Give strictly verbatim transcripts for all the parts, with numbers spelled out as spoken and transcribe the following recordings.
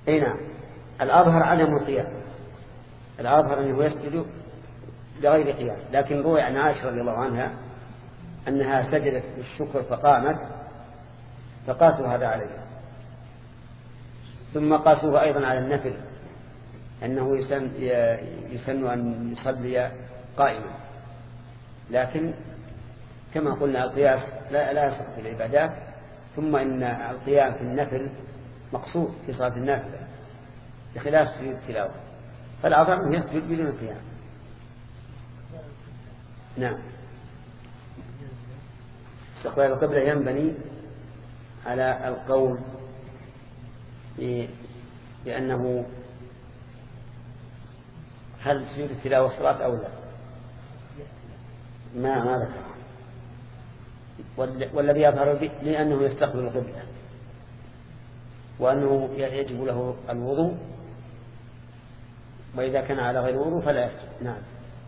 أي نعم. الأظهر عدم القيام، الأظهر أنه يسجد بغير قيام، لكن روي عن عائشة رضي الله عنها أنها سجدت بالشكر فقامت فقاسوا هذا عليها. ثم قاسوه أيضا على النفل أنه يسن, يسن أن يصلي قائما، لكن كما قلنا القياس لا, لا يصح في العبادات. ثم إن القيام في النفل مقصود في صلاة النافلة بخلاف سجود التلاوة، فالأظهر أنه يسجد بدون القيام. نعم. استقبال القبلة ينبني على القول بأنه هل سجود التلاوة صلاة أو لا، ما ما ذكر، والذي يظهر به لأنه يستقبل القبلة وأنه يجب له الوضوء، وإذا كان على غير وضوء فلا يسجد. نعم.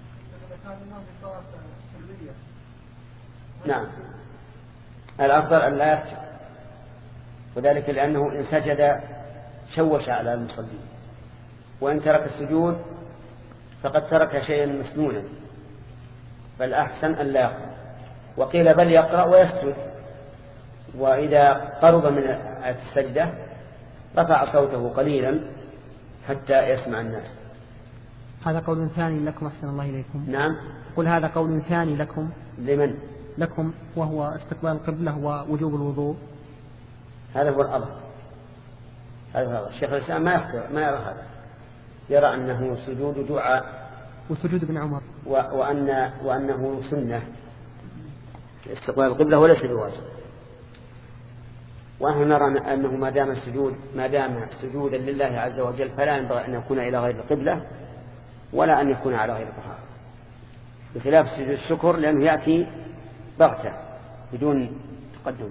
نعم. الأفضل أن لا يسجد، وذلك لأنه إن سجد شوش على المصلين، وإن ترك السجود فقد ترك شيئا مسنونا، فالأحسن أن لا يقرأ. وقيل بل يقرأ ويسجد، وإذا قرب من السجدة رفع صوته قليلا حتى يسمع الناس. هذا قول ثاني لكم أحسن الله إليكم. نعم. قل هذا قول ثاني لكم. لمن؟ لكم، وهو استقبال القبلة ووجوب الوضوء. هذا هو الأظهر. هذا هو الشيخ الإسلام ما يحضر ما يرى هذا، يرى أنه سجود دعاء وسجود ابن عمر، وأن وأنه سنة استقبال القبلة وليس بواجب. ونحن نرى أنه ما دام السجود ما دام سجودا لله عز وجل فلا ينبغي أن يكون إلى غير القبلة ولا أن يكون على غير طهارة، بخلاف سجود الشكر لأنه يأتي بغتة بدون تقدم.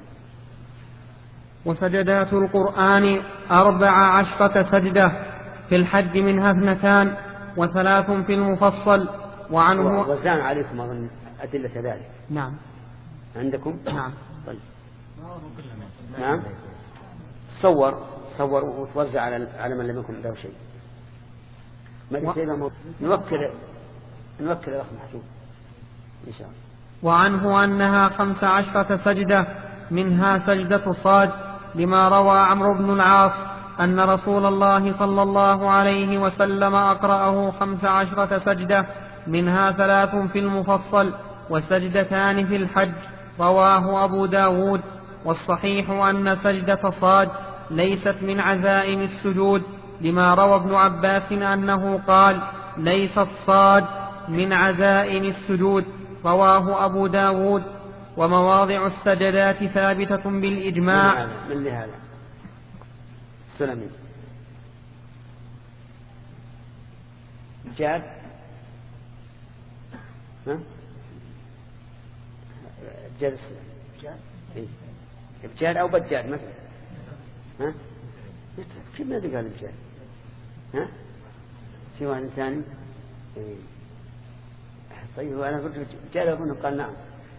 وسجدات القرآن أربع عشرة سجدة، في الحج منها اثنتان وثلاث في المفصل. وعنه وزان عليكم أظن أدلة ذلك. نعم. عندكم؟ نعم. طيب. نعم. صور صور وتوزع على على من لم يكن عنده شيء. ما و... نوكل نوكل الأخ محجوب إن شاء الله. وعنه أنها خمس عشرة سجدة، منها سجدة صاد، لما روى عمرو بن العاص أن رسول الله صلى الله عليه وسلم أقرأه خمس عشرة سجدة، منها ثلاث في المفصل وسجدتان في الحج. رواه أبو داود. والصحيح أن سجدة صاد ليست من عزائم السجود، لما روى ابن عباس أنه قال ليست صاد من عزائم السجود. رواه أبو داود. ومواضع السجدات ثابتة بالإجماع. من لهذا سلمي جاد ها جاد إيه؟ بجاد أو بجاد مثلا ها كيف ما قال بجاد ها في واحد ثاني إيه؟ طيب وأنا قلت بجاد أظن قال نعم.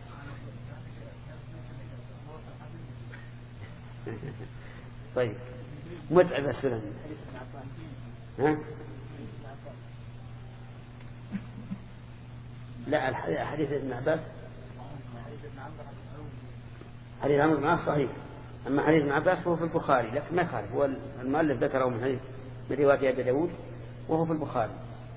طيب متعب السلام ها لا حديث ابن عباس حديث عمرو بن العاص صحيح، أما حديث ابن عباس فهو في البخاري، لكن ما يخالف، هو المؤلف ذكره من حديث من رواية أبي داود وهو في البخاري.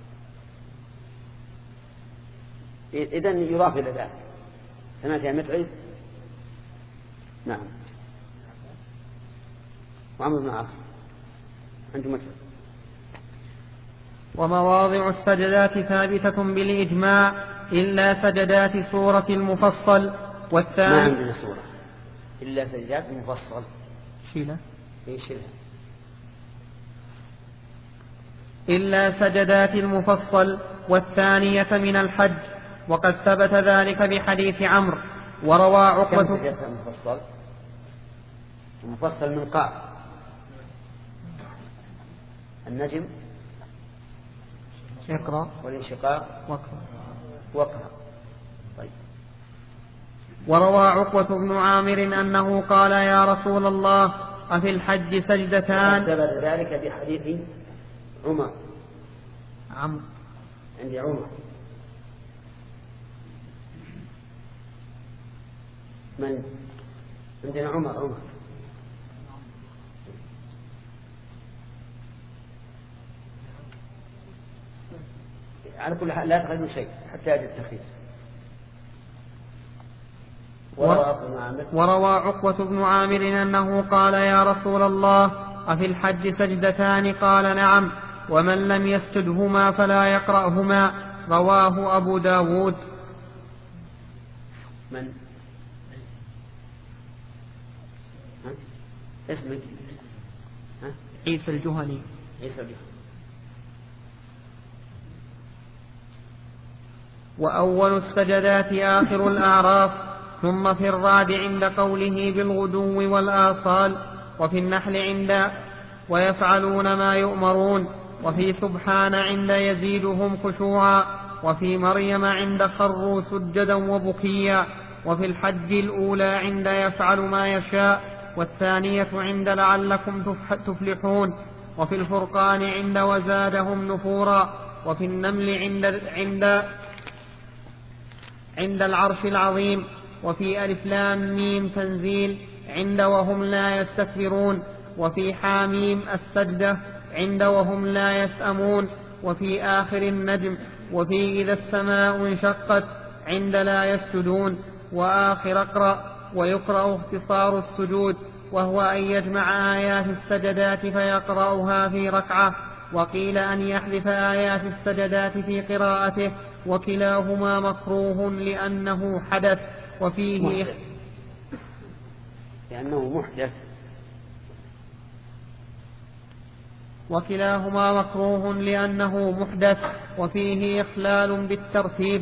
إذن يضاف إلى ذلك. سمعت يا متعب؟ نعم. وعمرو بن العاص عنده متعب. ومواضع السجدات ثابتة بالإجماع إلا سجدات سورة المفصل. والثاني ما عندنا سورة إلا سجدات المفصل. شيلة إيه شيلة إلا سجدات المفصل والثانية من الحج، وقد ثبت ذلك بحديث عمرو. وروى عقبة المفصل المفصل من قاف النجم اقرأ والانشقاق واقرأ واقرأ. طيب. وروى عقبة بن عامر أنه قال يا رسول الله أفي الحج سجدتان؟ ثبت ذلك بحديث عمر عمرو عندي عمر من عندنا عمر عمر على كل حال لا تخرجوا شيء حتى يجد التخيير. وروى عقبة بن عامر أنه قال يا رسول الله أفي الحج سجدتان؟ قال نعم، ومن لم يسجدهما فلا يقرأهما. رواه أبو داود. من ها؟ اسمك ها؟ عيسى الجهني. عيسى الجهني. وأول السجدات آخر الأعراف، ثم في الرعد عند قوله بالغدو والآصال، وفي النحل عند ويفعلون ما يؤمرون، وفي سبحان عند يزيدهم خشوعا، وفي مريم عند خروا سجدا وبكيا، وفي الحج الأولى عند يفعل ما يشاء، والثانية عند لعلكم تفلحون، وفي الفرقان عند وزادهم نفورا، وفي النمل عند عند عند العرش العظيم، وفي ألف لام ميم تنزيل عند وهم لا يستكبرون، وفي حاميم السجدة عند وهم لا يسأمون، وفي آخر النجم، وفي إذا السماء انشقت عند لا يسجدون، وآخر اقرأ. ويقرأ اختصار السجود، وهو أن يجمع آيات السجدات فيقرأها في ركعة، وقيل أن يحذف آيات السجدات في قراءته، وكلاهما مكروه لأنه حدث وفيه محدث. لأنه محدث وكلاهما مكروه لأنه محدث وفيه إخلال بالترتيب.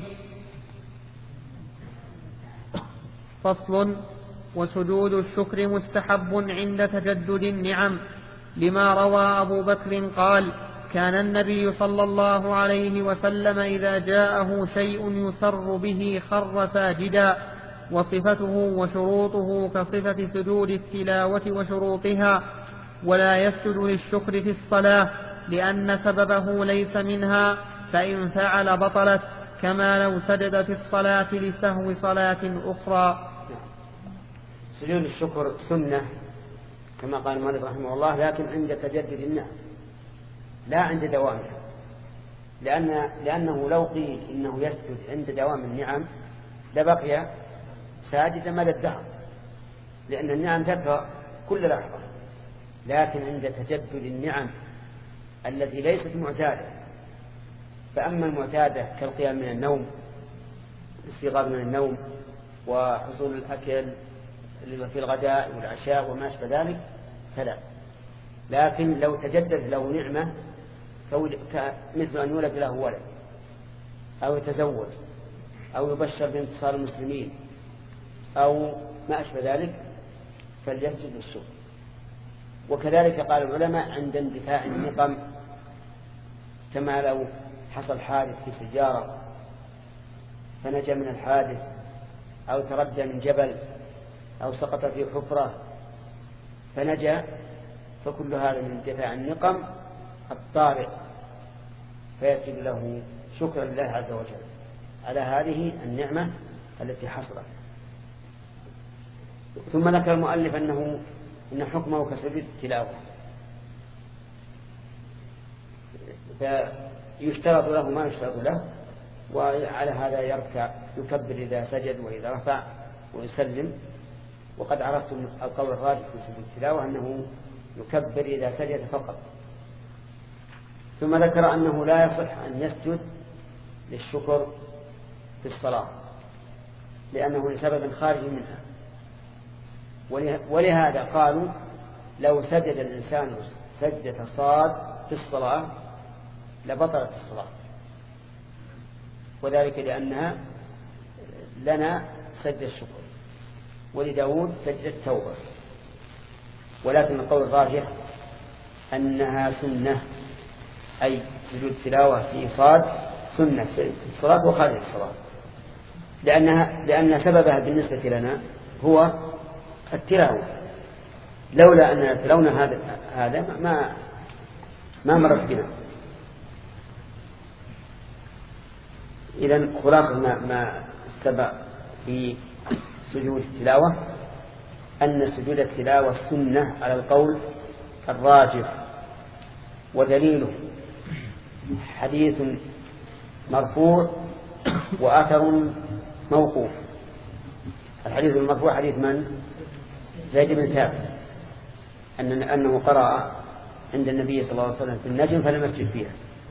فصل. وسجود الشكر مستحب عند تجدد النعم، لما روى أبو بكر قال كان النبي صلى الله عليه وسلم إذا جاءه شيء يسر به خر ساجدا، وصفته وشروطه كصفة سجود التلاوة وشروطها، ولا يسجد للشكر في الصلاة لأن سببه ليس منها، فإن فعل بطلت، كما لو سجد في الصلاة لسهو صلاة أخرى. سجود الشكر سنة كما قال المؤلف رحمه الله، لكن عند تجدد النعم لا عند دوامها، لأن لأنه لو قيل إنه يسجد عند دوام النعم لبقي ساجدا مدى الدهر، لأن النعم تبقى كل لحظة، لكن عند تجدد النعم التي ليست معتادة، فأما المعتادة كالقيام من النوم، الاستيقاظ من النوم، وحصول الأكل في الغداء والعشاء وما أشبه ذلك فلا. لكن لو تجدد له نعمة مثل أن يولد له ولد، أو يتزوج، أو يبشر بانتصار المسلمين، أو ما أشبه ذلك، فليسجد للشكر. وكذلك قال العلماء عند اندفاع النقم، كما لو حصل حادث في سيارة فنجا من الحادث، أو تردى من جبل، أو سقط في حفرة فنجا، فكل هذا من اندفاع النقم الطارئ، فيسجد له شكرا لله عز وجل على هذه النعمة التي حصلت. ثم ذكر المؤلف أنه إن حكمه كسجود التلاوة، فيشترط له ما يشترط له، وعلى هذا يركع يكبر إذا سجد وإذا رفع ويسلم. وقد عرفتم القول الراجح في سجود التلاوة أنه يكبر إذا سجد فقط. ثم ذكر أنه لا يصح أن يسجد للشكر في الصلاة لأنه لسبب خارج منها، ولهذا قالوا لو سجد الإنسان سجدة صاد في الصلاة لبطلت الصلاة، وذلك لأنها لنا سجد الشكر ولداود سجد التوبة. ولكن القول الراجح أنها سنة، أي سجود التلاوة في صاد سنة في الصلاة وخارج الصلاة، لأنها لأن سببها بالنسبة لنا هو التلاوة، لولا أن تلونا هذا هذا ما ما مرت بنا. إذن خلاصة ما, ما سبق في سجود التلاوة أن سجود التلاوة سنة على القول الراجح، ودليله حديث مرفوع وأثر موقوف. الحديث المرفوع حديث من؟ زيد بن ثابت أن أنه قرأ عند النبي صلى الله عليه وسلم في النجم فلم يسجد فيها.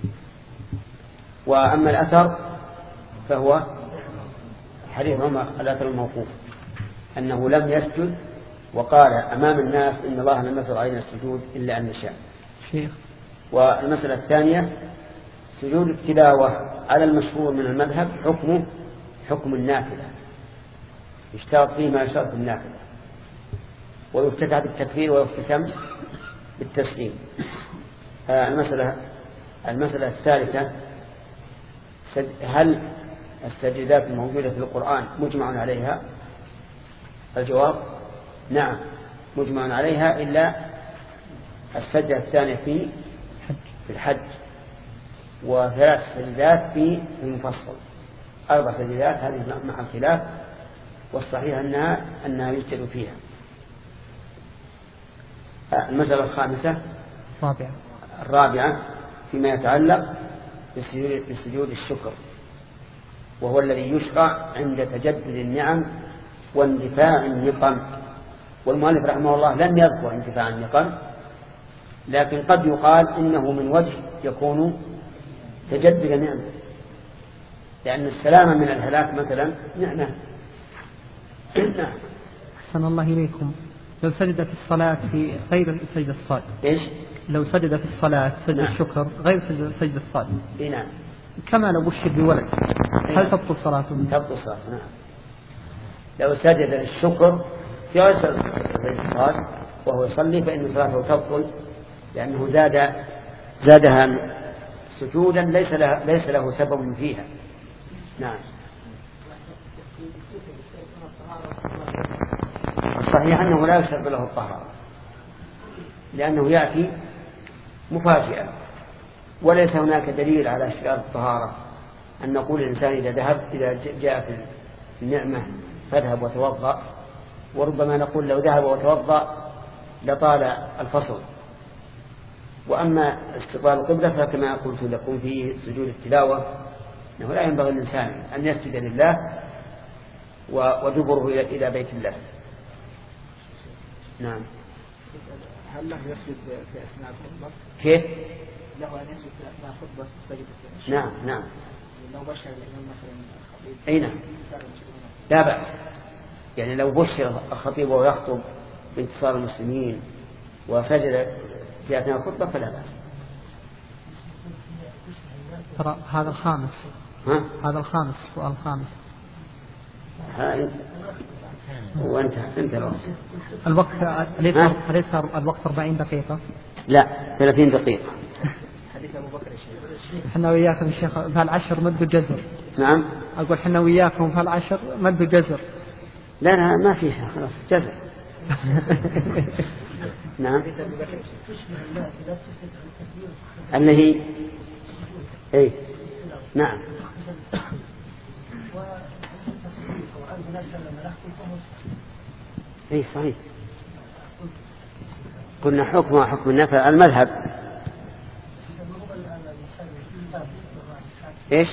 وأما الأثر فهو حديث عمر الأثر الموقوف أنه لم يسجد وقال أمام الناس إن الله لم يفرض علينا السجود إلا أن نشاء. والمسألة الثانية سجود التلاوة على المشهور من المذهب حكمه حكم النافلة، يشترط فيه ما يشترط في النافلة، ويفتتح بالتكبير ويختتم بالتسليم. المسألة المسألة الثالثة هل السجدات الموجودة في القرآن مجمع عليها؟ الجواب نعم مجمع عليها إلا السجدة الثانية في في الحج، وثلاث سجدات في المفصل، أربع سجدات هذه مع الخلاف، والصحيح أنها أنها يسجد فيها. المسألة الخامسة الرابعة الرابعة فيما يتعلق بسجود الشكر، وهو الذي يشرع عند تجدد النعم واندفاع النقم. والمؤلف رحمه الله لم يذكر اندفاع النقم، لكن قد يقال إنه من وجه يكون تجدد نعمة، لأن السلامة من الهلاك مثلا نعمة. أحسن الله إليكم. لو سجد في الصلاة في غير سجد الصاد إيش؟ لو سجد في الصلاة سجد نعم. الشكر غير سجد الصاد نعم. كما لو بشر بولد هل تبطل صلاته؟ تبطل صلاته نعم. لو سجد للشكر في غير سجد الصاد وهو يصلي فإن صلاته تبطل، لأنه زاد زادها سجودا ليس له, ليس له سبب فيها. نعم. الصحيح أنه لا يشرط له الطهارة، لأنه يأتي مفاجئا، وليس هناك دليل على اشتراط الطهارة أن نقول الإنسان إذا ذهب إذا جاء في النعمة فاذهب وتوضأ، وربما نقول لو ذهب وتوضأ لطال الفصل. وأما استقبال القبلة فكما قلت لكم في سجود التلاوة أنه لا ينبغي الإنسان أن يسجد لله ودبره إلى بيت الله. نعم. هل له يسجد في أثناء الخطبة؟ كيف؟ له أن يسجد في أثناء الخطبة تجد في نعم نعم. لو بشر الإمام مثلا الخطيب أي نعم لا بأس، يعني لو بشر الخطيب وهو يخطب بانتصار المسلمين وسجد في أثناء الخطبة فلا بأس. ترى هذا الخامس ها؟ هذا الخامس السؤال الخامس. ها وأنت أنت الوقت الوقت أليس أليس الوقت أربعين دقيقة؟ لا ثلاثين دقيقة. حديث أبو بكر الشيخ. إحنا وياكم الشيخ في العشر مد جزر. نعم. أقول إحنا وياكم في العشر مد جزر. لا لا ما فيها خلاص جزر. نعم. اللي هي إيه نعم. إيه صحيح. قلنا حكم حكم النفل المذهب. إيش؟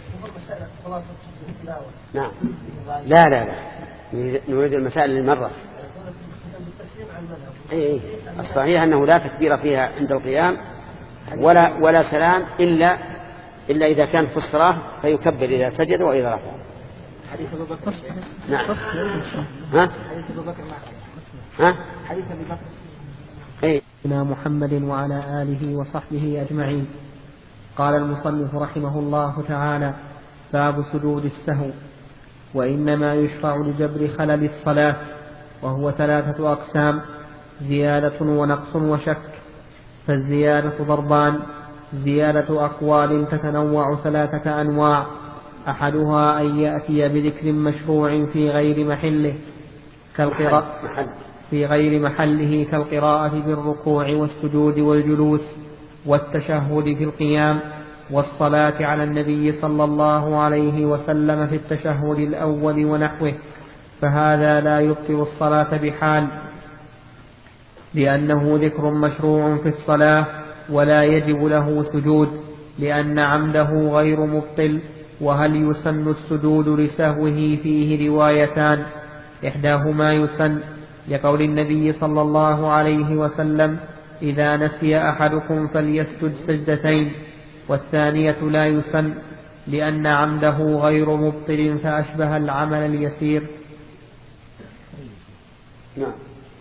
نعم. لا لا لا نريد المسائل للمرة. إيه الصحيح أنه لا تكبير فيها عند القيام ولا ولا سلام إلا إلا إذا كان في الصلاة فيكبر إذا سجد وإذا رفع. حديث أبو بكر. نعم. ها؟ حديث أبو بكر ها؟ حديث أبو بكر. إيه. محمد وعلى آله وصحبه أجمعين. قال المصنف رحمه الله تعالى: باب سجود السهو. وإنما يشرع لجبر خلل الصلاة، وهو ثلاثة أقسام: زيادة ونقص وشك. فالزيادة ضربان: زيادة أقوال تتنوع ثلاثة أنواع، أحدها أن يأتي بذكر مشروع في غير محله كالقراءة في غير محله كالقراءة في الركوع والسجود والجلوس والتشهد في القيام والصلاة على النبي صلى الله عليه وسلم في التشهد الأول ونحوه، فهذا لا يبطل الصلاة بحال، لأنه ذكر مشروع في الصلاة ولا يجب له سجود، لأن عمده غير مبطل. وهل يسن السجود لسهوه؟ فيه روايتان، إحداهما يسن لقول النبي صلى الله عليه وسلم: إذا نسي أحدكم فليسجد سجدتين، والثانية لا يسن لأن عمده غير مبطل فأشبه العمل اليسير. نعم.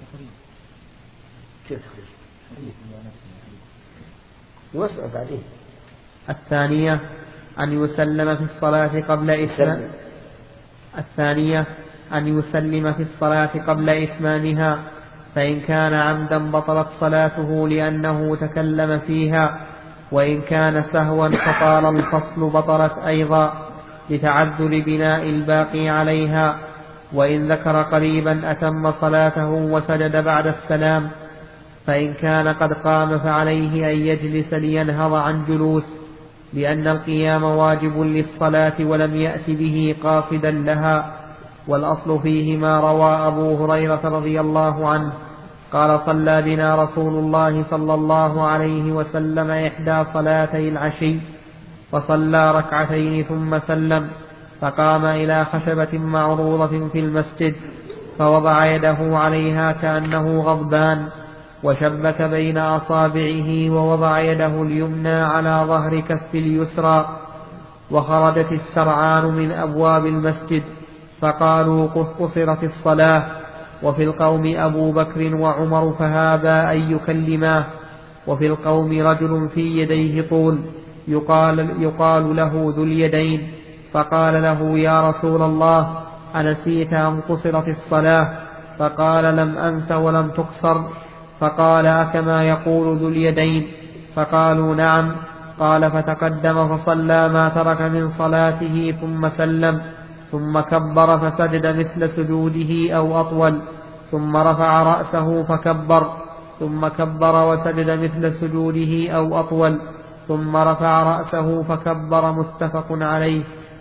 وصل بعدين. الثانية أن يسلم في الصلاة قبل إتمام الثانية أن يسلم في الصلاة قبل إتمامها، فإن كان عمدا بطلت صلاته لأنه تكلم فيها، وإن كان سهوا فطال الفصل بطلت أيضا لتعذر بناء الباقي عليها. وإن ذكر قريبا أتم صلاته وسجد بعد السلام، فإن كان قد قام فعليه أن يجلس لينهض عن جلوس، لأن القيام واجب للصلاة ولم يأت به قاصدا لها. والأصل فيه ما روى أبو هريرة رضي الله عنه قال: صلى بنا رسول الله صلى الله عليه وسلم إحدى صلاتي العشي، فصلى ركعتين ثم سلم، فقام إلى خشبة معروضة في المسجد، فوضع يده عليها كأنه غضبان، وشبك بين أصابعه، ووضع يده اليمنى على ظهر كف اليسرى، وخرجت السرعان من أبواب المسجد، فقالوا: قد قصرت الصلاة. وفي القوم أبو بكر وعمر فهابا أن يكلماه، وفي القوم رجل في يديه طول يقال, يقال له ذو اليدين، فقال له: يا رسول الله، أنسيت أن قصرت الصلاة؟ فقال: لم أنس ولم تقصر. فقال: أكما يقول ذو اليدين؟ فقالوا: نعم. قال: فتقدم فصلى ما ترك من صلاته ثم سلم، ثم كبر فسجد مثل سجوده أو أطول، ثم رفع رأسه فكبر، ثم كبر وسجد مثل سجوده أو أطول، ثم رفع رأسه فكبر. متفق عليه.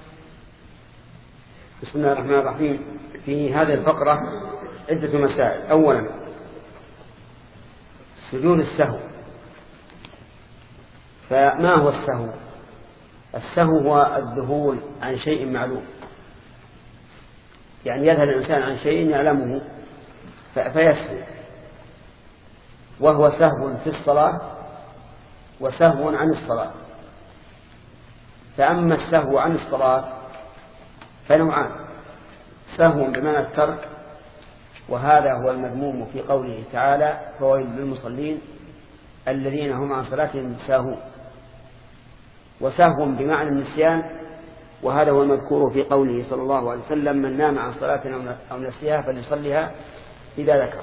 بسم الله الرحمن الرحيم. في هذه الفقرة عدة مسائل. أولا، سجود السهو. فما هو السهو؟ السهو هو الذهول عن شيء معلوم، يعني يذهل الإنسان عن شيء يعلمه فيسهو، وهو سهو في الصلاة وسهو عن الصلاة. فأما السهو عن الصلاة فنوعان: سهو بمعنى الترك، وهذا هو المذموم في قوله تعالى: فويل للمصلين الذين هم عن صلاتهم ساهون. وسهو بمعنى النسيان، وهذا هو المذكور في قوله صلى الله عليه وسلم: من نام عن صلاة أو نسيها فليصليها إذا ذكر.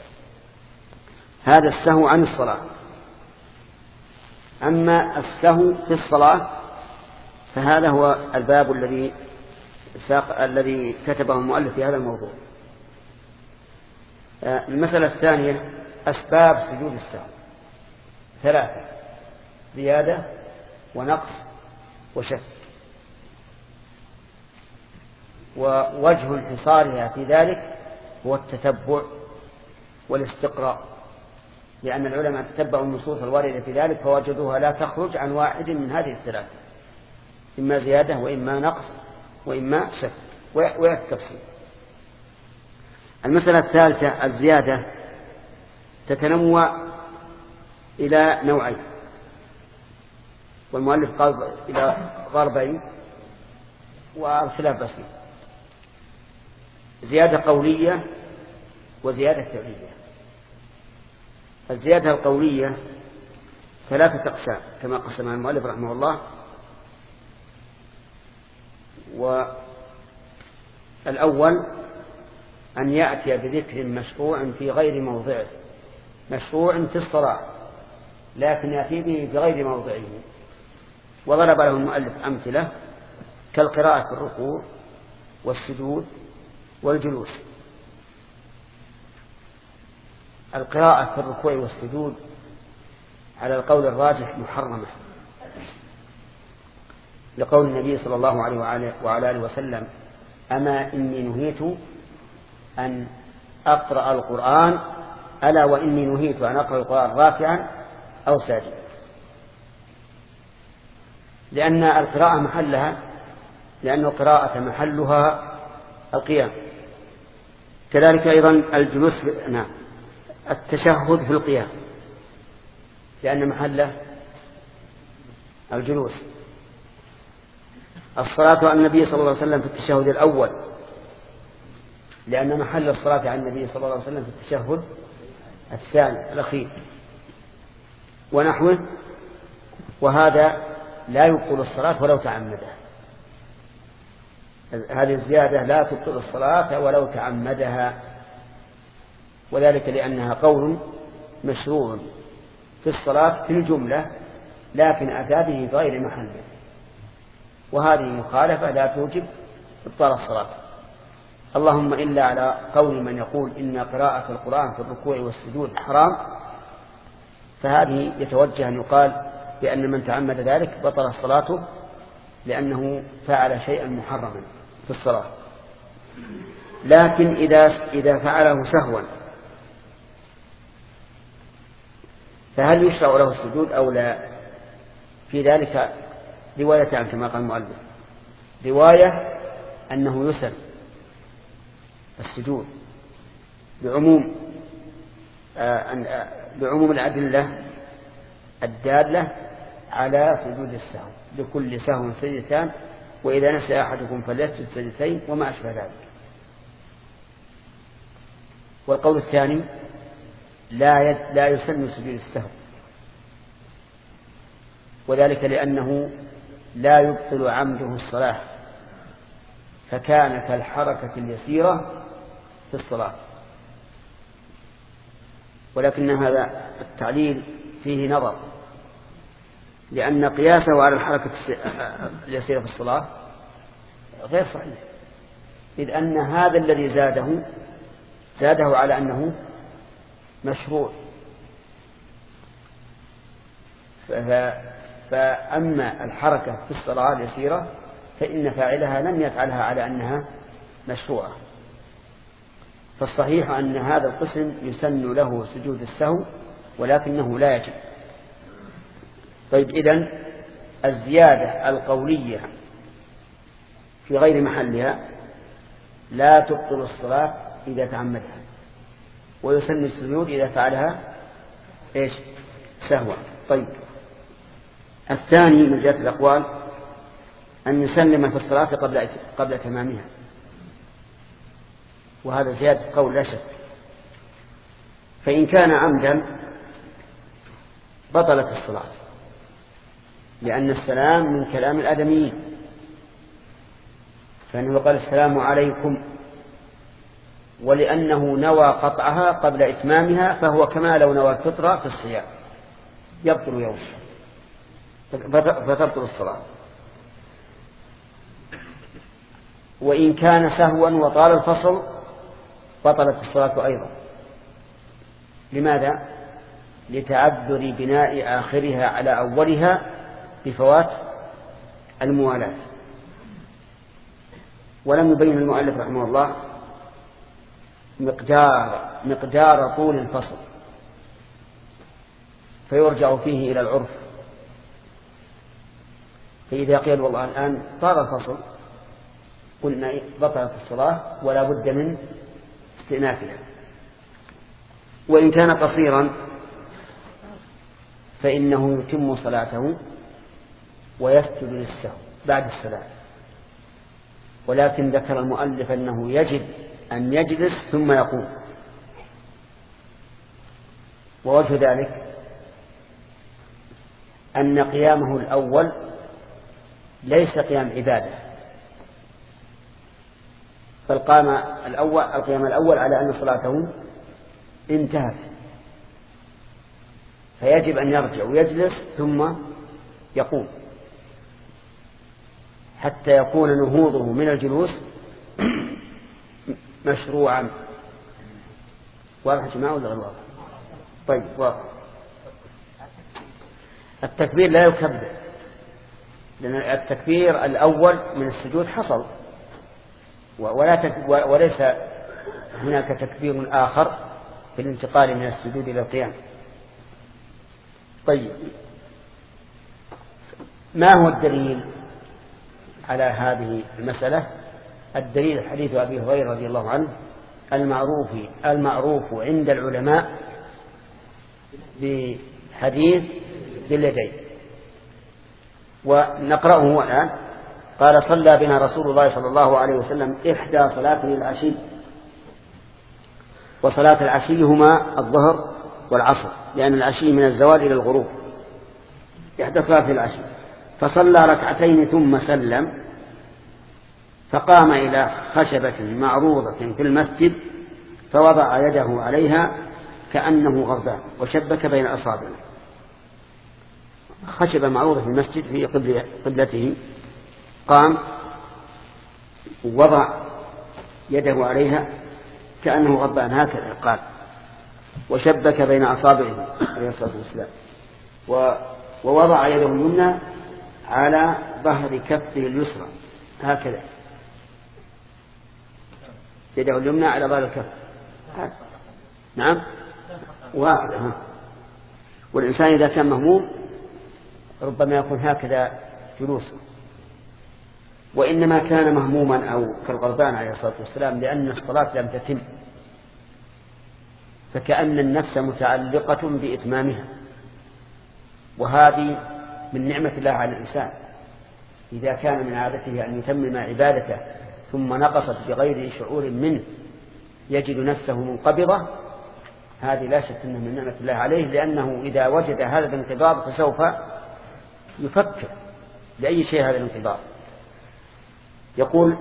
هذا السهو عن الصلاة. أما السهو في الصلاة فهذا هو الباب الذي ساق الذي كتبه المؤلف في هذا الموضوع. المسألة الثانية: أسباب سجود السهو ثلاثة: زيادة ونقص وشك. ووجه انحصارها في ذلك هو التتبع والاستقراء، لأن العلماء تتبعوا النصوص الواردة في ذلك فوجدوها لا تخرج عن واحد من هذه الثلاثة: إما زيادة وإما نقص وإما شك، والتفصيل. المسألة الثالثة: الزيادة تتنوع إلى نوعين، والمؤلف قال إلى ضربين والخلاف بسيط: زيادة قولية وزيادة فعلية. الزيادة القولية ثلاثة أقسام كما قسمها المؤلف رحمه الله. والأول أن يأتي بذكر مشروع في غير موضعه، مشروع في الصلاة لكن يأتي به في غير موضعه، وضرب له المؤلف أمثلة كالقراءة في الركوع والسجود والجلوس. القراءة في الركوع والسجود على القول الراجح محرمة، لقول النبي صلى الله عليه وعلى آله وسلم: أما إني نهيت أن أقرأ القرآن ألا وإني نهيت أن أقرأ القرآن راكعا أو ساجدا، لأن القراءة محلها لأن القراءة محلها القيام. كذلك أيضا الجلوس نعم التشهد في القيام لأن محله الجلوس. الصلاة على النبي صلى الله عليه وسلم في التشهد الأول لأن محل الصلاة على النبي صلى الله عليه وسلم في التشهد الثاني الأخير ونحوه، وهذا لا يبطل الصلاة ولو تعمدها. هذه الزيادة لا تبطل الصلاة ولو تعمدها، وذلك لأنها قول مشروع في الصلاة في الجملة لكن أتى به غير محله، وهذه مخالفة لا توجب إبطال الصلاة، اللهم إلا على قول من يقول إن قراءة القرآن في الركوع والسجود حرام، فهذه يتوجه أن يقال بأن من تعمد ذلك بطل صلاته لأنه فعل شيئا محرما في الصلاة. لكن إذا إذا فعله سهوا فهل يشرع له السجود أو لا؟ في ذلك روايتان كما قال المؤلف: رواية أنه يسر السجود بعموم آه بعموم الأدلة الدالة على سجود السهو، لكل سهو سجدتان وإذا نسي أحدكم فليسجد سجدتين وما أشبه ذلك. والقول الثاني لا يد لا يسن سجود السهو، وذلك لأنه لا يبطل عمده الصلاة، فكان كالحركة اليسيرة في الصلاة. ولكن هذا التعليل فيه نظر، لأن قياسه على الحركة اليسيرة في الصلاة غير صحيح، إذ أن هذا الذي زاده زاده على أنه مشروع، فأما الحركة في الصلاة اليسيرة فإن فاعلها لم يفعلها على أنها مشروعة. فالصحيح أن هذا القسم يسن له سجود السهو ولكنه لا يجب. طيب، إذن الزيادة القولية في غير محلها لا تبطل الصلاة إذا تعمدها، ويسن السجود إذا فعلها إيش؟ سهوا. طيب، الثاني من جهة الأقوال أن يسلم في الصلاة قبل قبل تمامها، وهذا زيادة قول لا شك. فإن كان عمدا بطلت الصلاة، لأن السلام من كلام الآدميين، فإنه قال السلام عليكم، ولأنه نوى قطعها قبل إتمامها فهو كما لو نوى الفطرة في الصيام، يبطل يوم فتبطل الصلاة. وإن كان سهوا وطال الفصل بطلت الصلاة أيضا. لماذا؟ لتعذر بناء آخرها على أولها بفوات الموالاة. ولم يبين المؤلف رحمه الله مقدار مقدار طول الفصل، فيرجع فيه إلى العرف. فإذا قيل والله الآن طال الفصل قلنا بطلت الصلاة ولا بد من استئنافها. وإن كان قصيرا فإنه يتم صلاته ويسجد للسهو بعد الصلاة، ولكن ذكر المؤلف أنه يجب أن يجلس ثم يقوم. ووجه ذلك أن قيامه الأول ليس قيام عبادة، فالقام الأول القيام الأول على أن صلاته انتهت، فيجب أن يرجع ويجلس ثم يقوم حتى يكون نهوضه من الجلوس مشروعا. واضح يا جماعة ولا غير واضح؟ طيب واضح. التكبير لا يكبر، لأن التكبير الأول من السجود حصل، ولا تك... وليس هناك تكبير آخر في الانتقال من السجود إلى القيام. طيب ما هو الدليل على هذه المسألة؟ الدليل حديث أبي هريرة رضي الله عنه المعروف المعروف عند العلماء بحديث باليدين، ونقرأه الآن. قال: صلى بنا رسول الله صلى الله عليه وسلم إحدى صلاته العشي، وصلاة العشي هما الظهر والعصر، لأن العشي من الزوال إلى الغروب، إحدى صلاته العشي. فصلى ركعتين ثم سلم، فقام إلى خشبة معروضة في المسجد فوضع يده عليها كأنه غضبان وشبك بين أصابعه. خشبة معروضة في المسجد في قبلته، قام ووضع يده عليها كأنه غضبان، هكذا قال، وشبك بين أصابعه عليه الصلاة والسلام، ووضع يده اليمنى على ظهر كفه اليسرى، هكذا يده اليمنى على ظهر الكف. نعم. واضح. والإنسان إذا كان مهموم ربما يكون هكذا جلوسه، وإنما كان مهموما أو كالغربان عليه الصلاة والسلام لأن الصلاة لم تتم، فكأن النفس متعلقة بإتمامها، وهذه من نعمة الله على الإنسان. إذا كان من عادته أن يتمم عبادته ثم نقصت بغير شعور منه يجد نفسه منقبضة، هذه لا شك أنه من نعمة الله عليه، لأنه إذا وجد هذا الانقباض فسوف يفكر لأي شيء هذا الانقباض. يقول: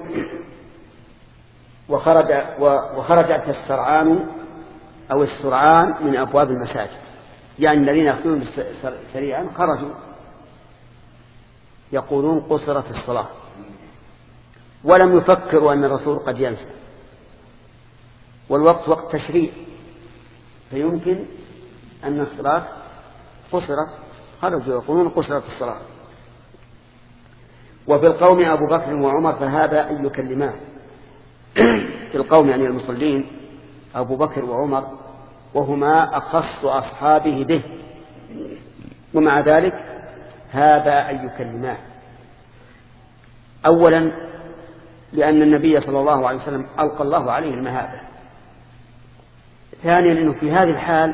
وخرج وخرجت السرعان أو السرعان من أبواب المساجد، يعني الذين يخرجون سريعا خرجوا يقولون قصرت الصلاة، ولم يفكروا أن الرسول قد ينسى، والوقت وقت تشريع، فيمكن أن الصلاة قصرت، خرجوا يقولون قصرت الصلاة. وفي القوم أبو بكر وعمر فهذا أن يكلمان. في القوم يعني المصلين أبو بكر وعمر، وهما أخص أصحابه به، ومع ذلك هذا أن يكلمان. أولا لأن النبي صلى الله عليه وسلم ألقى الله عليه المهابة. ثانيا لأنه في هذه الحال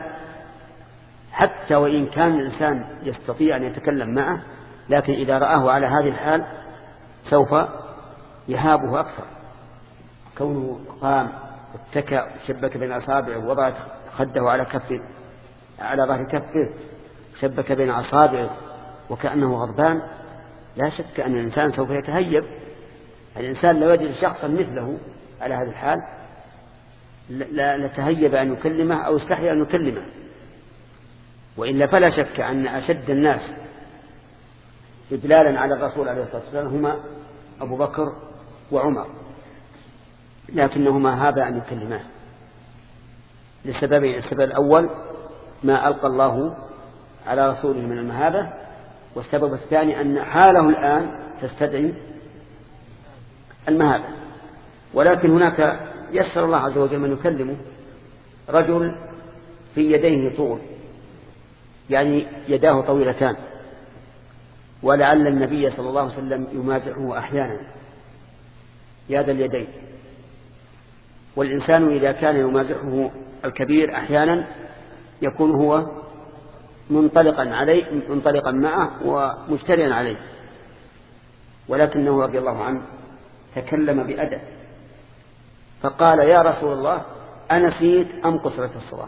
حتى وإن كان الإنسان يستطيع أن يتكلم معه، لكن إذا رآه على هذه الحال سوف يهابه أكثر، كونه قام اتكأ شبك بين أصابعه ووضع خده على كفه على ظهر كفه شبك بين أصابعه وكأنه غضبان، لا شك أن الإنسان سوف يتهيب. الإنسان لو يجد شخصا مثله على هذه الحال لا نتهيب أن يكلمه أو استحي أن يكلمه، وإلا فلا شك أن أشد الناس إدلالا على الرسول عليه الصلاة والسلام هما أبو بكر وعمر، لكنهما هذا أن يكلماه لسببين: السبب الأول ما ألقى الله على رسوله من المهابة، والسبب الثاني أن حاله الآن تستدعي المهابة. ولكن هناك يسر الله عز وجل من يكلمه، رجل في يديه طول، يعني يداه طويلتان، ولعل النبي صلى الله عليه وسلم يمازحه أحيانا يا ذا اليدين. والإنسان إذا كان يمازحه الكبير أحيانا يكون هو منطلقا عليه منطلقا معه ومجترئا عليه، ولكنه رضي الله عنه تكلم بأدب فقال: يا رسول الله أنسيت أم قصرت الصلاة؟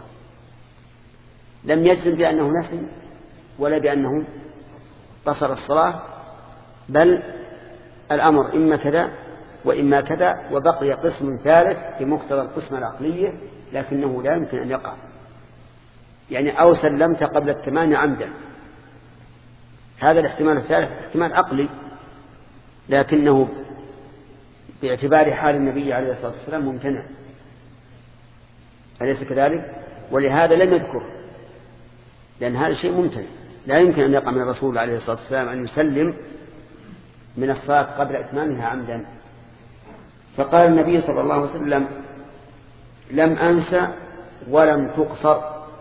لم يجزم بأنه نسي ولا بأنه قصر الصلاة، بل الأمر إما كذا وإما كذا، وبقي قسم ثالث في مقتضى القسمة العقلية لكنه لا يمكن أن يقع، يعني أو سلمت قبل التمام عمدا، هذا الاحتمال الثالث احتمال عقلي لكنه باعتبار حال النبي عليه الصلاة والسلام ممتنع، أليس كذلك؟ ولهذا لم يذكر لأن هذا شيء ممتنع، لا يمكن أن يقع من الرسول عليه الصلاة والسلام أن يسلم من الصلاة قبل إتمامها عمدا. فقال النبي صلى الله عليه وسلم: لم أنسى ولم تقصر.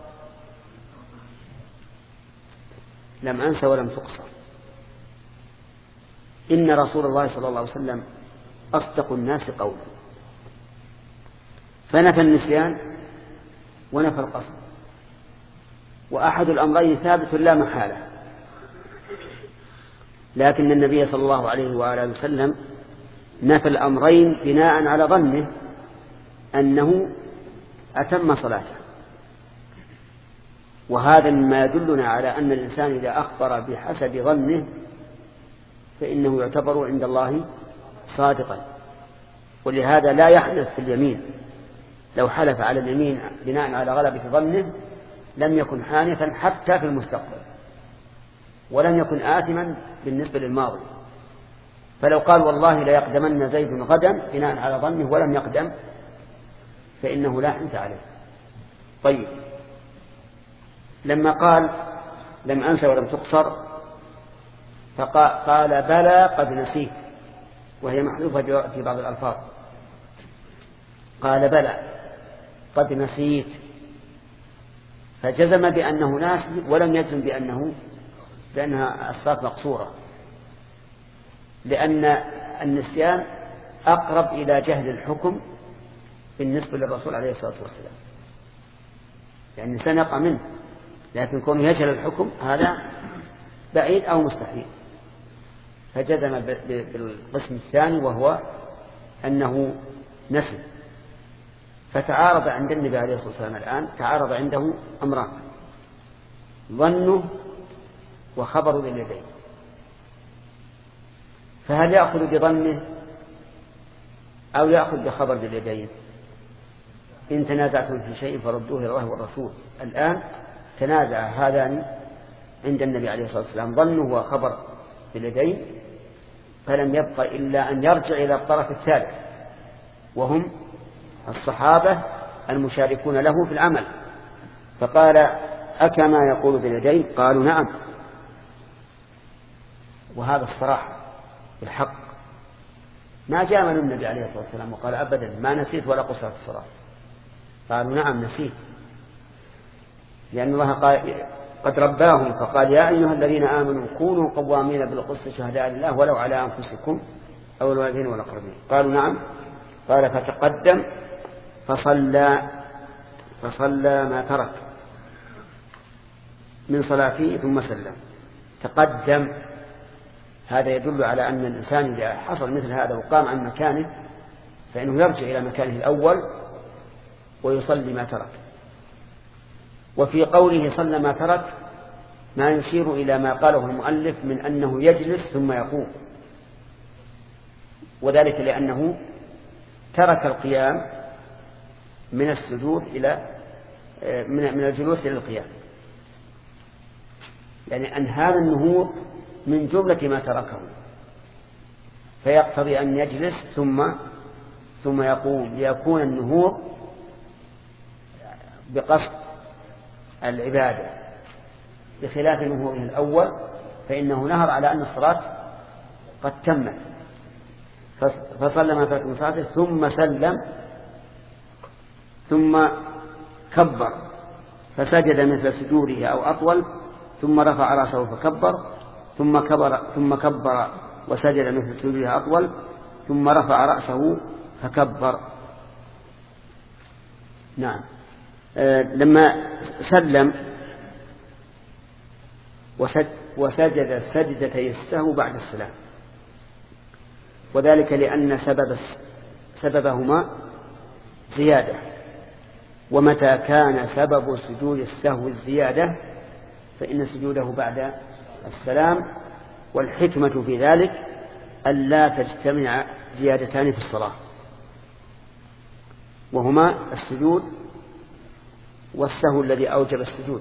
لم أنسى ولم تقصر. إن رسول الله صلى الله عليه وسلم أصدق الناس قولا، فنفى النسيان ونفى القصر، وأحد الأمرين ثابت لا محالة. لكن النبي صلى الله عليه وآله وسلم نفى الأمرين بناء على ظنه أنه أتم صلاته، وهذا ما يدلنا على أن الإنسان إذا أخبر بحسب ظنه فإنه يعتبر عند الله صادقا. ولهذا لا يحنث في اليمين، لو حلف على اليمين بناء على غلبة ظنه لم يكن حانثا حتى في المستقبل، ولم يكن آثما بالنسبة للماضي. فلو قال والله لا يقدمن زيد غدا بناء على ظنه ولم يقدم فإنه لا حنث عليه. طيب، لما قال لم أنسى ولم تقصر فقال بلى قد نسيت، وهي محذوفة في بعض الألفاظ. قال بلى قد نسيت، فجزم بأنه ناسي ولم يجزم بأنه بأنها الصلاة مقصورة، لأن النسيان أقرب إلى جهل الحكم بالنسبة للرسول عليه الصلاة والسلام، يعني الإنسان يقع منه، لكن كونه يجهل الحكم هذا بعيد أو مستحيل. فجزم بالقسم الثاني وهو أنه نسي. فتعارض عند النبي عليه الصلاة والسلام الآن تعارض عنده أمران: ظنه وخبر ذي اليدين. فهل يأخذ بظنه أو يأخذ بخبر ذي اليدين؟ إن تنازعتم في شيء فردوه إلى الله والرسول. الآن تنازع هذان عند النبي عليه الصلاة والسلام، ظنه وخبر ذي اليدين، فلم يبق إلا أن يرجع إلى الطرف الثالث وهم الصحابة المشاركون له في العمل. فقال: أكما يقول ذي اليدين؟ قالوا: نعم. وهذا الصراحة بالحق، ما جاء من النبي عليه الصلاة والسلام وقال أبدا ما نسيت ولا قصرت الصلاة. قالوا: نعم نسيت، لأن الله قال قد رباهم فقال: يا أيها الذين آمنوا كونوا قوامين بالقسط شهداء لله ولو على أنفسكم أو الوالدين والأقربين. قالوا: نعم. قال: فتقدم فصلى فصلى ما ترك من صلاته ثم سلم. تقدم، هذا يدل على أن الإنسان إذا حصل مثل هذا وقام عن مكانه فإنه يرجع إلى مكانه الأول ويصلي ما ترك. وفي قوله صلى ما ترك ما يشير إلى ما قاله المؤلف من أنه يجلس ثم يقوم، وذلك لأنه ترك القيام من السجود إلى من الجلوس إلى القيام، يعني أن هذا النهوض من جملة ما تركه، فيقتضي أن يجلس ثم ثم يقوم ليكون النهوض بقصد العبادة، بخلاف نهوضه الأول فإنه نهر على أن الصلاة قد تمت. فصلى ما ترك من صلاته ثم سلم ثم كبر فسجد مثل سجوده أو أطول، ثم رفع رأسه فكبر، ثم كبر ثم كبر وسجد مثل سجوده أطول، ثم رفع رأسه فكبر. نعم. آه لما سلم وسجد سجدتي السهو بعد السلام، وذلك لأن سبب سببهما زيادة، ومتى كان سبب سجود السهو الزيادة فإن سجوده بعد السلام، والحكمة في ذلك ألا تجتمع زيادتان في الصلاة، وهما السجود والسهو الذي أوجب السجود.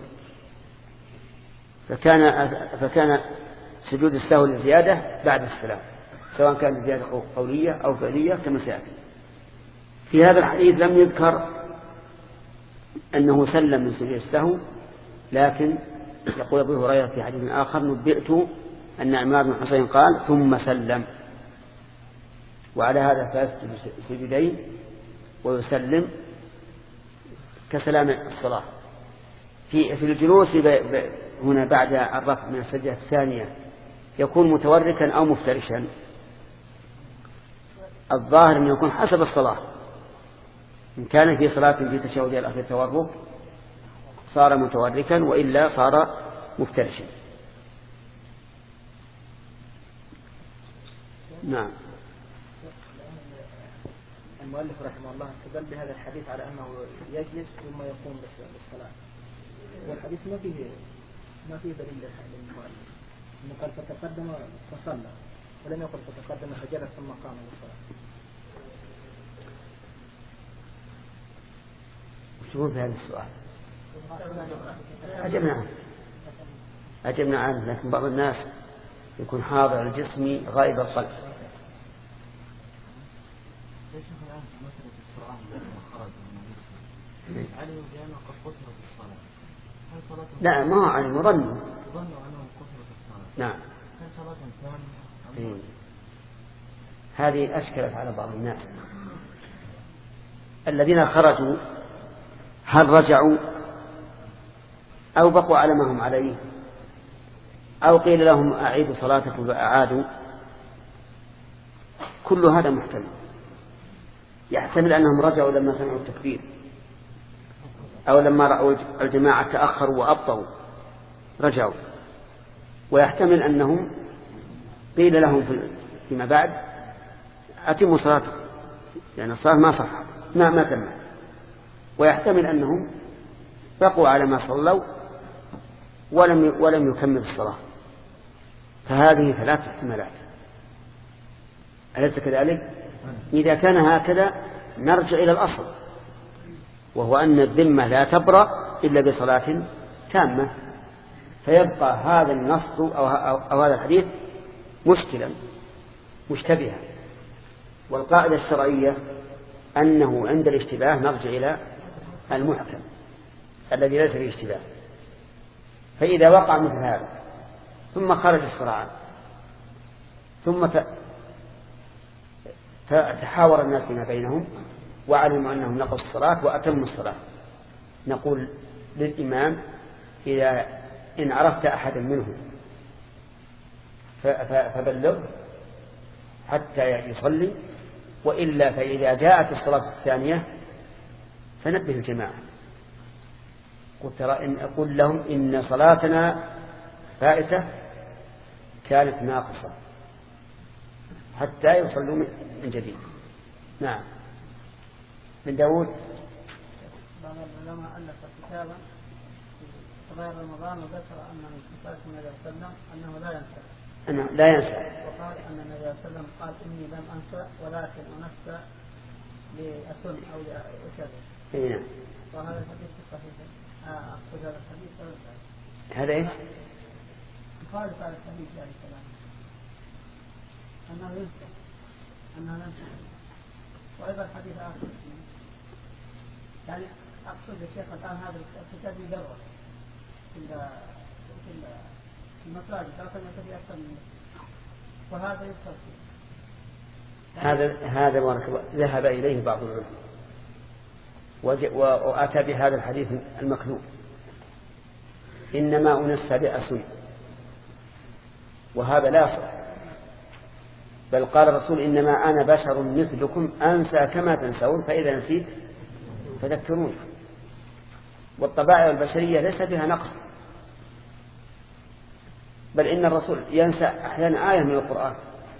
فكان فكان سجود السهو الزيادة بعد السلام، سواء كانت زيادة قولية أو فعلية كما سيأتي. في هذا الحديث لم يذكر أنه سلم من سجود السهو، لكن يقول أبو هريرة في حديث آخر: نبئت أن عمران بن حسين قال ثم سلم. وعلى هذا فيسجد سجدين ويسلم كسلام الصلاة. في في الجلوس هنا بعد الرفع من السجدة الثانية يكون متوركا أو مفترشا؟ الظاهر أن يكون حسب الصلاة. إن كان في صلاة في تشهد الأخير تورك صار متوركا، وإلا صار مفترشا. نعم. المؤلف رحمه الله استدل بهذا الحديث على أنه يجلس ثم يقوم بالصلاة، والحديث ما فيه ما فيه دليل للمؤلف، إنه قال فتقدم فصلى، ولم يقل فتقدم فجلس ثم قام بالصلاة. شوفوا في هذا السؤال. أجبنا عنه أجبنا عنه لكن بعض الناس يكون حاضر الجسم غائب القلب. لا، ما هو علم، ظنوا نعم. إيه. هذه أشكلت على بعض الناس. الذين خرجوا هل رجعوا أو بقوا على ما هم عليه، أو قيل لهم أعيدوا صلاتكم فأعادوا؟ كل هذا محتمل. يحتمل أنهم رجعوا لما سمعوا التكبير، أو لما رأوا الجماعة تأخروا وأبطوا رجعوا، ويحتمل أنهم قيل لهم فيما بعد أتموا صلاتكم لأن الصلاة ما صح ما ما تم، ويحتمل أنهم بقوا على ما صلوا ولم ولم يكمل الصلاة. فهذه ثلاث احتمالات، أليس كذلك؟ إذا كان هكذا نرجع إلى الأصل، وهو أن الذمة لا تبرأ إلا بصلاة تامة، فيبقى هذا النص أو, أو, أو هذا الحديث مشكلا مشتبها. والقاعدة الشرعية أنه عند الاشتباه نرجع إلى المحكم الذي ليس فيه اشتباه. فإذا وقع مثل هذا ثم خرج الصراع ثم تحاور الناس فيما بينهم وعلموا أنهم نقصوا الصلاة وأتموا الصلاة، نقول للإمام: إذا إن عرفت أحدا منهم فبلغ حتى يصلي، وإلا فإذا جاءت الصلاة الثانية فنبه الجماعة. قلت ترى إن أقول لهم إن صلاتنا فائتة كانت ناقصة حتى يصلوا من جديد. نعم. من داود. بعض العلماء ألف كتابا في قضايا رمضان وذكر أن من صلاة النبي صلى الله عليه وسلم أنه لا ينسى. أنه لا ينسى. وقال أن النبي صلى الله عليه وسلم قال: إني لم أنسى ولكن أنسى لأسن أو لأكذب. نعم. وهذا الحديث صحيح. أقصد هذا الحديث هذا إيش؟ يخالف هذا الحديث عليه السلام أنه ينسى أنه ينسى. وأيضا حديث آخر يعني أقصد الشيخ الآن هذا الكتاب يدرس في المساجد لكن يكفي أكثر من وهذا يدخل فيه. هذا هذا ذهب إليه بعض العلماء وأتى بهذا الحديث المكذوب: إنما أنسى بأسن، وهذا لا صح. بل قال الرسول: إنما أنا بشر مثلكم أنسى كما تنسون، فإذا نسيت فذكروني. والطبائع البشرية ليس فيها نقص، بل إن الرسول ينسى أحيانا آية من القرآن.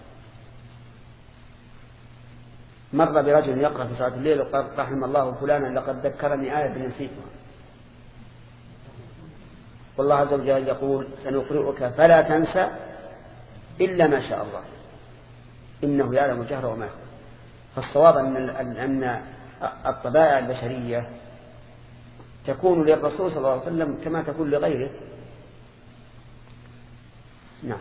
مر برجل يقرأ في صلاة الليل وقال: رحم الله فلانا لقد ذكرني آية نسيتها. والله عز وجل يقول: سنقرئك فلا تنسى إلا ما شاء الله إنه يعلم الجهر وما يخفى. فالصواب أن الطبائع البشرية تكون للرسول صلى الله عليه وسلم كما تكون لغيره. نعم.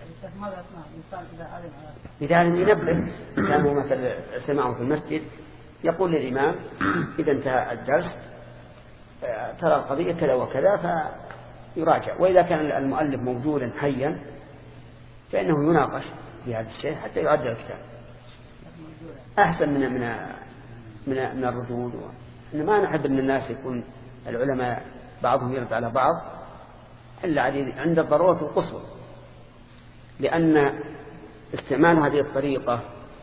إذا علم ينبه، كانوا مثلا سمعوا في المسجد يقول للإمام إذا انتهى الدرس: ترى القضية كذا وكذا، يراجع. وإذا كان المؤلف موجودا حيا فإنه يناقش في هذا الشيء حتى يعدل الكتاب أحسن من من من, من الردود. إن ما نحب أن الناس يكون العلماء بعضهم يرد على بعض إلا عند الضرورة القصوى، لأن استعمال هذه الطريقة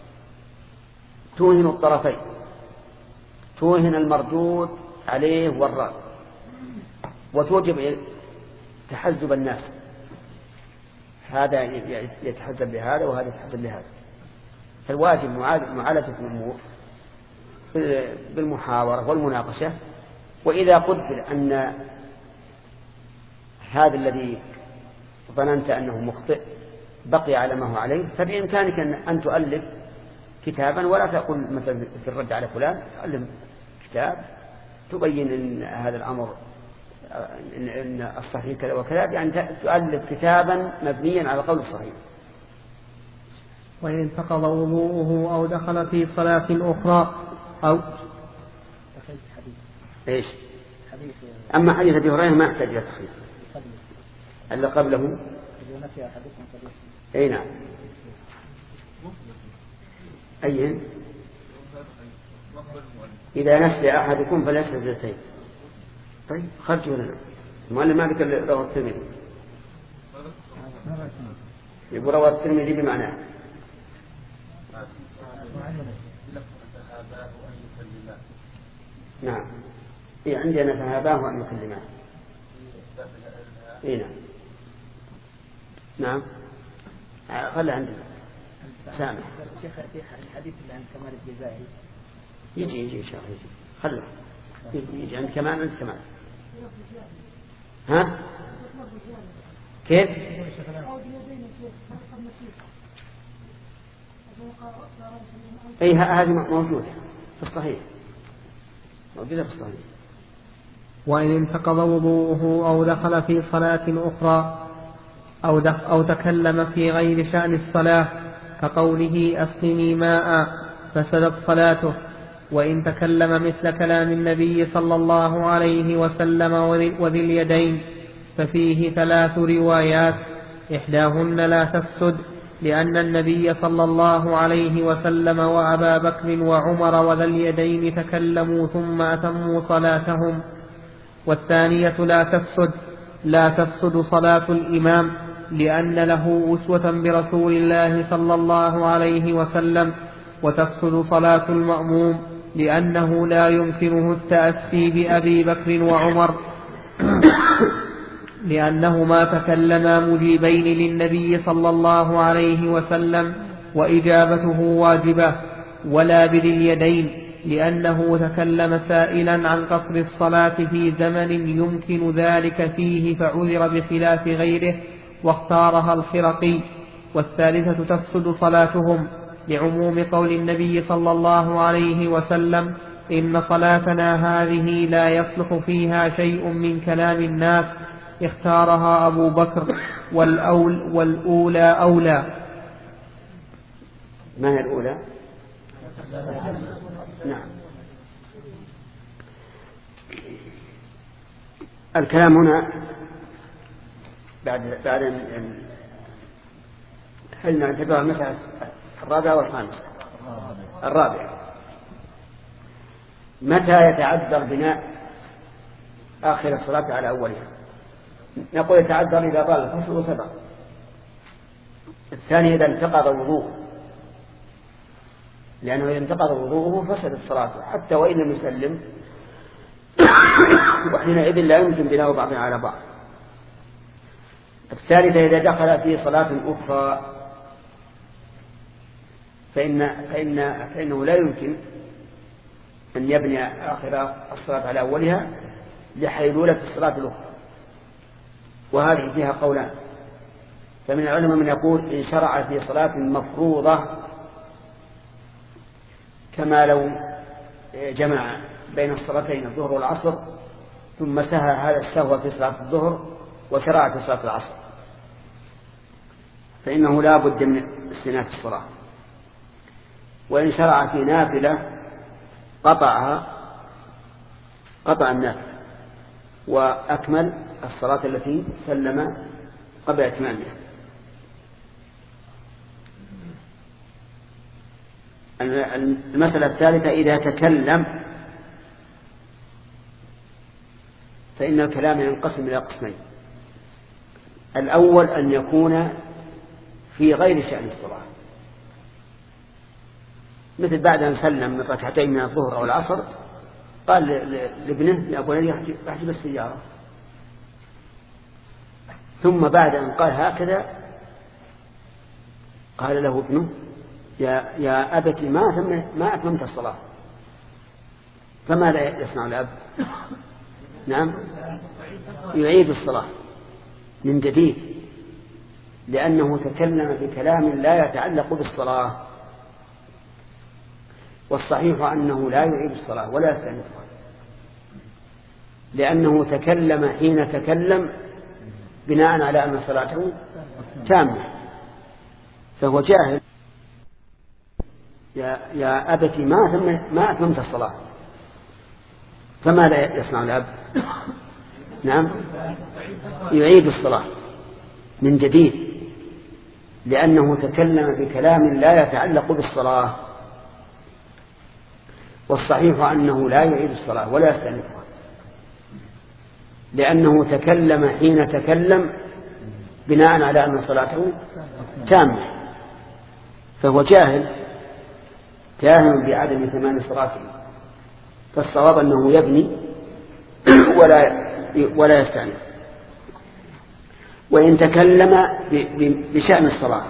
توهن الطرفين، توهن المردود عليه والرد، وتوجب تحزب الناس، هذا يتحزب بهذا وهذا يتحزب بهذا. فالواجب معالجة الأمور بالمحاورة والمناقشة. وإذا قدر أن هذا الذي ظننت أنه مخطئ بقي على ما هو عليه فبإمكانك أن تؤلف كتابا، ولا تقول مثلا في الرد على فلان، تؤلف كتاب تبين أن هذا الأمر إن الصحيح كذا وكذا، يعني تؤلف كتابا مبنيا على قول الصحيح. وإن انتقض وضوءه أو دخل في صلاة أخرى أو إيش؟ أما حديث أبي هريرة ما يحتاج إلى تخريج إلا قبله. أي نعم. أي إذا نسي أحدكم فليس سجدتين. طيب خرجوا لنا المؤلف ما ذكر رواه الترمذي، يقول رواه الترمذي بمعناه نعم. إيه عندنا فهاباه أن يكلماه. إيه نعم نعم خلى عندنا سامح. شيخ الحديث اللي عن كمال الجزائري يجي يجي شيخ يجي خلى يجي عند كمال عند كمال. ها كيف؟ أي هذه موجودة في الصحيح، موجودة في الصحيح. وإن انتقض وضوءه أو دخل في صلاة أخرى أو, أو تكلم في غير شأن الصلاة كقوله أسقني ماء فسدت صلاته. وإن تكلم مثل كلام النبي صلى الله عليه وسلم وذي اليدين ففيه ثلاث روايات، إحداهن لا تفسد لأن النبي صلى الله عليه وسلم وأبا بكر وعمر وذا اليدين تكلموا ثم أتموا صلاتهم. والثانية لا تفسد لا تفسد صلاة الإمام لأن له أسوة برسول الله صلى الله عليه وسلم، وتفسد صلاة المأموم لأنه لا يمكنه التأسي بأبي بكر وعمر لأنهما تكلما مجيبين للنبي صلى الله عليه وسلم وإجابته واجبة، ولا بذي اليدين لأنه تكلم سائلا عن قصر الصلاة في زمن يمكن ذلك فيه فعذر بخلاف غيره واختارها الخرقي. والثالثة تفسد صلاتهم لعموم قول النبي صلى الله عليه وسلم إن صلاتنا هذه لا يصلح فيها شيء من كلام الناس، اختارها أبو بكر والأول والأولى أولى. ما هي الأولى؟ نعم. الكلام هنا بعد بعد هل نعتبر المسألة الرابعة والخامسة؟ الرابعة. متى يتعذر بناء آخر الصلاة على أولها؟ نقول يتعذر إذا طال الفصل وسبق. الثاني إذا انتقض وضوءه، لأنه إذا انتقض وضوءه فسد الصلاة حتى وإن لم يسلم وحينئذ لا يمكن بناء بعضها على بعض. الثالثة إذا دخل في صلاة أخرى فإن فإن فإنه لا يمكن أن يبني آخر الصلاة على أولها لحيلولة الصلاة الأخرى، وهذه فيها قولان. فمن العلماء من يقول إن شرع في صلاة مفروضة كما لو جمع بين الصلاتين الظهر والعصر ثم سهى هذا السهو في صلاة الظهر وشرع في صلاة العصر فإنه لا بد من استئناف الصلاة. وإن شرع في نافلة قطعها قطع النافلة وأكمل الصلاة التي سلم قبل إتمامها. المسألة الثالثة: إذا تكلم فإن الكلام ينقسم إلى قسمين. الأول أن يكون في غير شأن الصلاة، مثل بعد أن سلم من ركعتين من الظهر أو العصر قال لابنه يا أبو نبي احجب السيارة، ثم بعد أن قال هكذا قال له ابنه يا, يا أبت ما, ما أتممت الصلاة، فماذا يصنع الأب؟ نعم، يعيد الصلاة من جديد، لأنه تكلم بكلام لا يتعلق بالصلاة، والصحيح أنه لا يعيد الصلاة ولا يستأنفها، لأنه تكلم حين تكلم بناء على أن صلاته تامة، فهو جاهل. يا, يا أبت ما, ما أتممت الصلاة، فماذا يصنع الأب؟ نعم، يعيد الصلاة من جديد، لأنه تكلم بكلام لا يتعلق بالصلاة، والصحيح أنه لا يعيد الصلاة ولا يستأنفها، لأنه تكلم حين تكلم بناء على أن صلاته تامة، فهو جاهل جاهل بعدم تمام صلاته، فالصواب أنه يبني ولا ولا يستأنف. وإن تكلم بشأن الصلاة،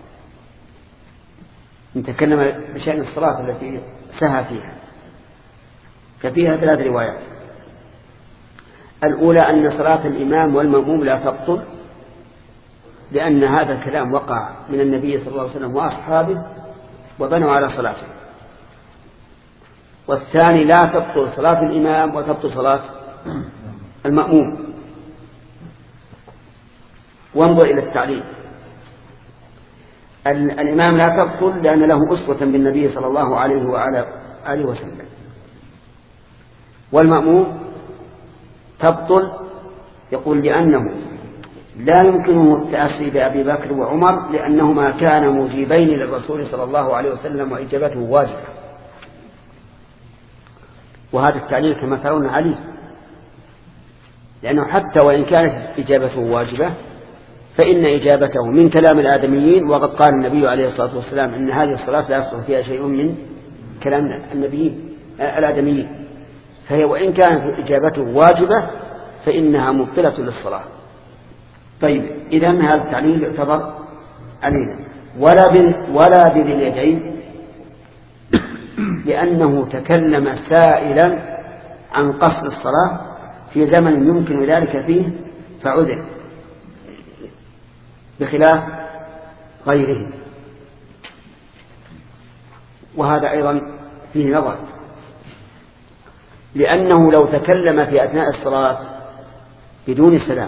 إن تكلم بشأن الصلاة التي سهى فيها، ففيها ثلاث روايات. الأولى أن صلاة الإمام والمأموم لا تبطل، لأن هذا الكلام وقع من النبي صلى الله عليه وسلم وأصحابه وبنوا على صلاته. والثاني لا تبطل صلاة الإمام وتبطل صلاة المأموم. وانظر إلى التعليل: الإمام لا تبطل لأن له أسوة بالنبي صلى الله عليه وعلى آله وسلم، والمأموم تبطل يقول لأنه لا يمكنه التأسي بأبي بكر وعمر لأنهما كانا مجيبين للرسول صلى الله عليه وسلم وإجابته واجبة. وهذا التعليل كما ترون عليه، لأنه حتى وإن كانت إجابته واجبة فإن إجابته من كلام الآدميين، وقد قال النبي عليه الصلاة والسلام إن هذه الصلاة لا يصلح فيها شيء من كلام النبيين الآدميين، فهي وإن كانت إجابته واجبة فإنها مبطلة للصلاة. طيب، إذن هذا التعليل يعتبر علينا. ولا ولا بذي اليدين لأنه تكلم سائلا عن قصر الصلاة في زمن يمكن ذلك فيه فعذر، بخلاف غيره. وهذا أيضا فيه نظر، لأنه لو تكلم في أثناء الصلاة بدون سلام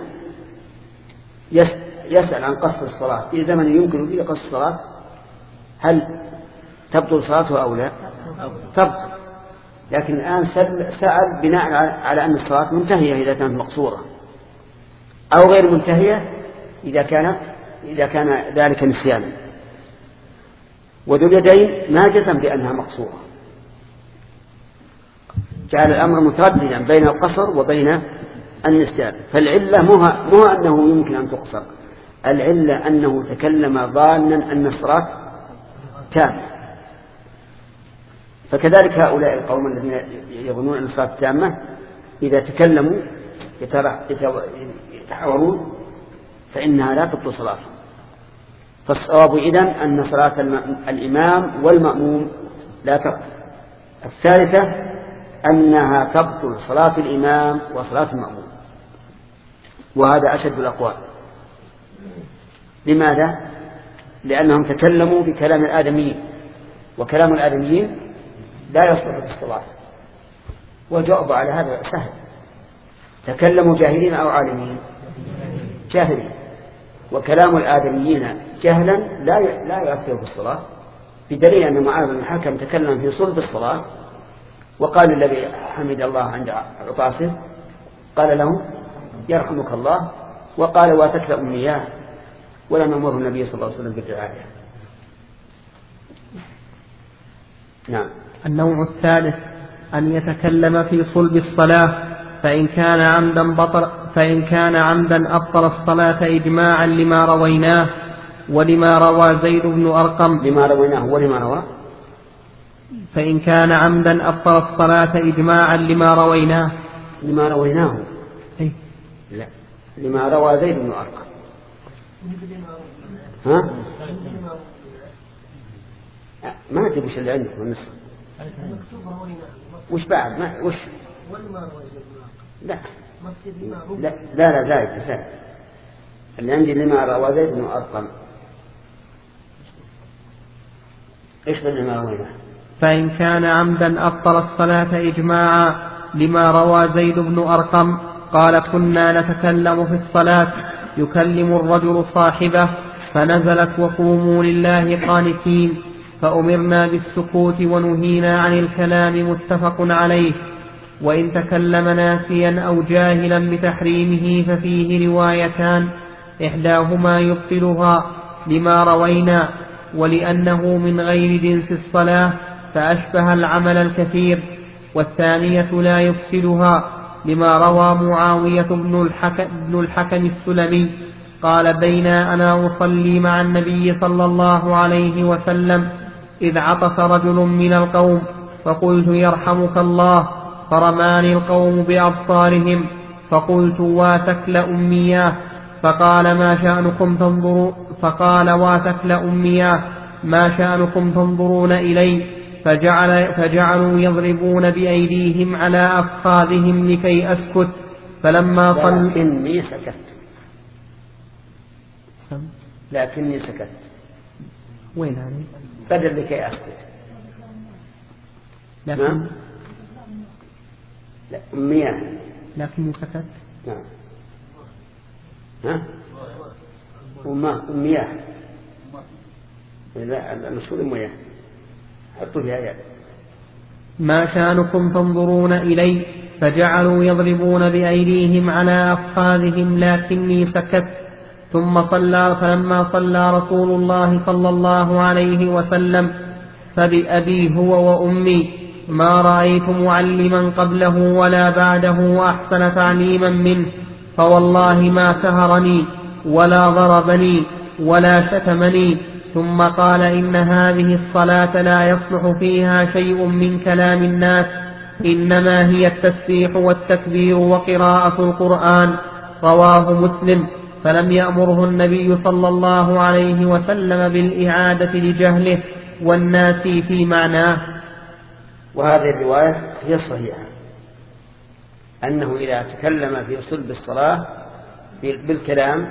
يسأل عن قصر الصلاة في زمن يمكن فيه قصر الصلاة، هل تبطل صلاته أو لا؟ تبطل. لكن الآن سأل بناء على أن الصلاة منتهية إذا كانت مقصورة، أو غير منتهية إذا كانت إذا كان ذلك نسيانا. وذو اليدين ما جزم بأنها مقصورة، جعل الأمر مترددا بين القصر وبين النسيان. فالعلة مو أنه يمكن أن تقصر، العلة أنه تكلم ظانا أن الصلاة تامة. فكذلك هؤلاء القوم الذين يظنون أن الصلاة تامة إذا تكلموا يتحاورون فإنها لا تبطل صلاتهم. فالصواب إذن أن صلاة الإمام والمأموم لا تبطل. الثالثة أنها تبطل صلاة الإمام وصلاة المأموم، وهذا أشد الأقوال. لماذا؟ لأنهم تكلموا بكلام الآدميين، وكلام الآدميين لا يصلح في الصلاة. والجواب على هذا سهل: تكلموا جاهلين أو عالمين؟ جاهلين. وكلام الآدميين جهلا لا لا يؤثر في الصلاة، بدليل أن معاذ بن الحكم تكلم في صلب الصلاة وقال الذي حمد الله عند عطاسه قال له يرحمك الله، وقال واتكل أمنياه، ولم يأمره النبي صلى الله عليه وسلم بالرعاية. نعم. النوع الثالث أن يتكلم في صلب الصلاة، فإن كان عمدا بطل فإن كان عمدا أبطل الصلاة إجماعا لما رويناه ولما روى زيد بن أرقم لما رويناه ولما روى فإن كان عمدا أبطل الصلاة إجماعا لما رويناه لما رويناه أي. لا، لما روى زيد بن أرقم. ها؟ ما أدري وش اللي عندك والنسخ وش بعد ما وش لا لا لا, لا زايد زايد اللي عندي لما روى زيد بن أرقم. ايش لما رويناه؟ فإن كان عمدا أبطل الصلاة إجماعا لما روى زيد بن أرقم قال كنا نتكلم في الصلاة يكلم الرجل صاحبه فنزلت وقوموا لله قانتين فأمرنا بالسكوت ونهينا عن الكلام متفق عليه. وإن تكلم ناسيا أو جاهلا بتحريمه ففيه روايتان إحداهما يبطلها لما روينا ولأنه من غير جنس الصلاة فأشبه العمل الكثير، والثانية لا يفسدها لما روى معاوية بن الحكم, بن الحكم السلمي قال بينا أنا أصلي مع النبي صلى الله عليه وسلم إذ عطس رجل من القوم فقلت يرحمك الله، فرماني القوم بأبصارهم فقلت واتكل أمياه، فقال ما شأنكم تنظرون فقال واتكل أمياه ما شأنكم تنظرون إلي، فجعل فجعلوا يضربون بأيديهم على أفخاذهم لكي أسكت، فلما صلوا لكني سكت لكني سكت وين هذه؟ بدل لكي أسكت لكن نعم لا أمياه لكني سكت نعم ها أمه أمياه لا المشهور أمياه حطوا فيها يد. ما شأنكم تنظرون إلي، فجعلوا يضربون بأيديهم على أفخاذهم لكني سكت. ثم صلى فلما صلى رسول الله صلى الله عليه وسلم فبأبي هو وأمي ما رأيت معلما قبله ولا بعده أحسن تعليما منه، فوالله ما سهرني ولا ضربني ولا شتمني. ثم قال إن هذه الصلاة لا يصلح فيها شيء من كلام الناس، إنما هي التسبيح والتكبير وقراءة القرآن. رواه مسلم. فلم يأمره النبي صلى الله عليه وسلم بالإعادة لجهله والناس في معناه. وهذه الرواية هي الصحيحة، أنه إذا تكلم في صلب الصلاة بالكلام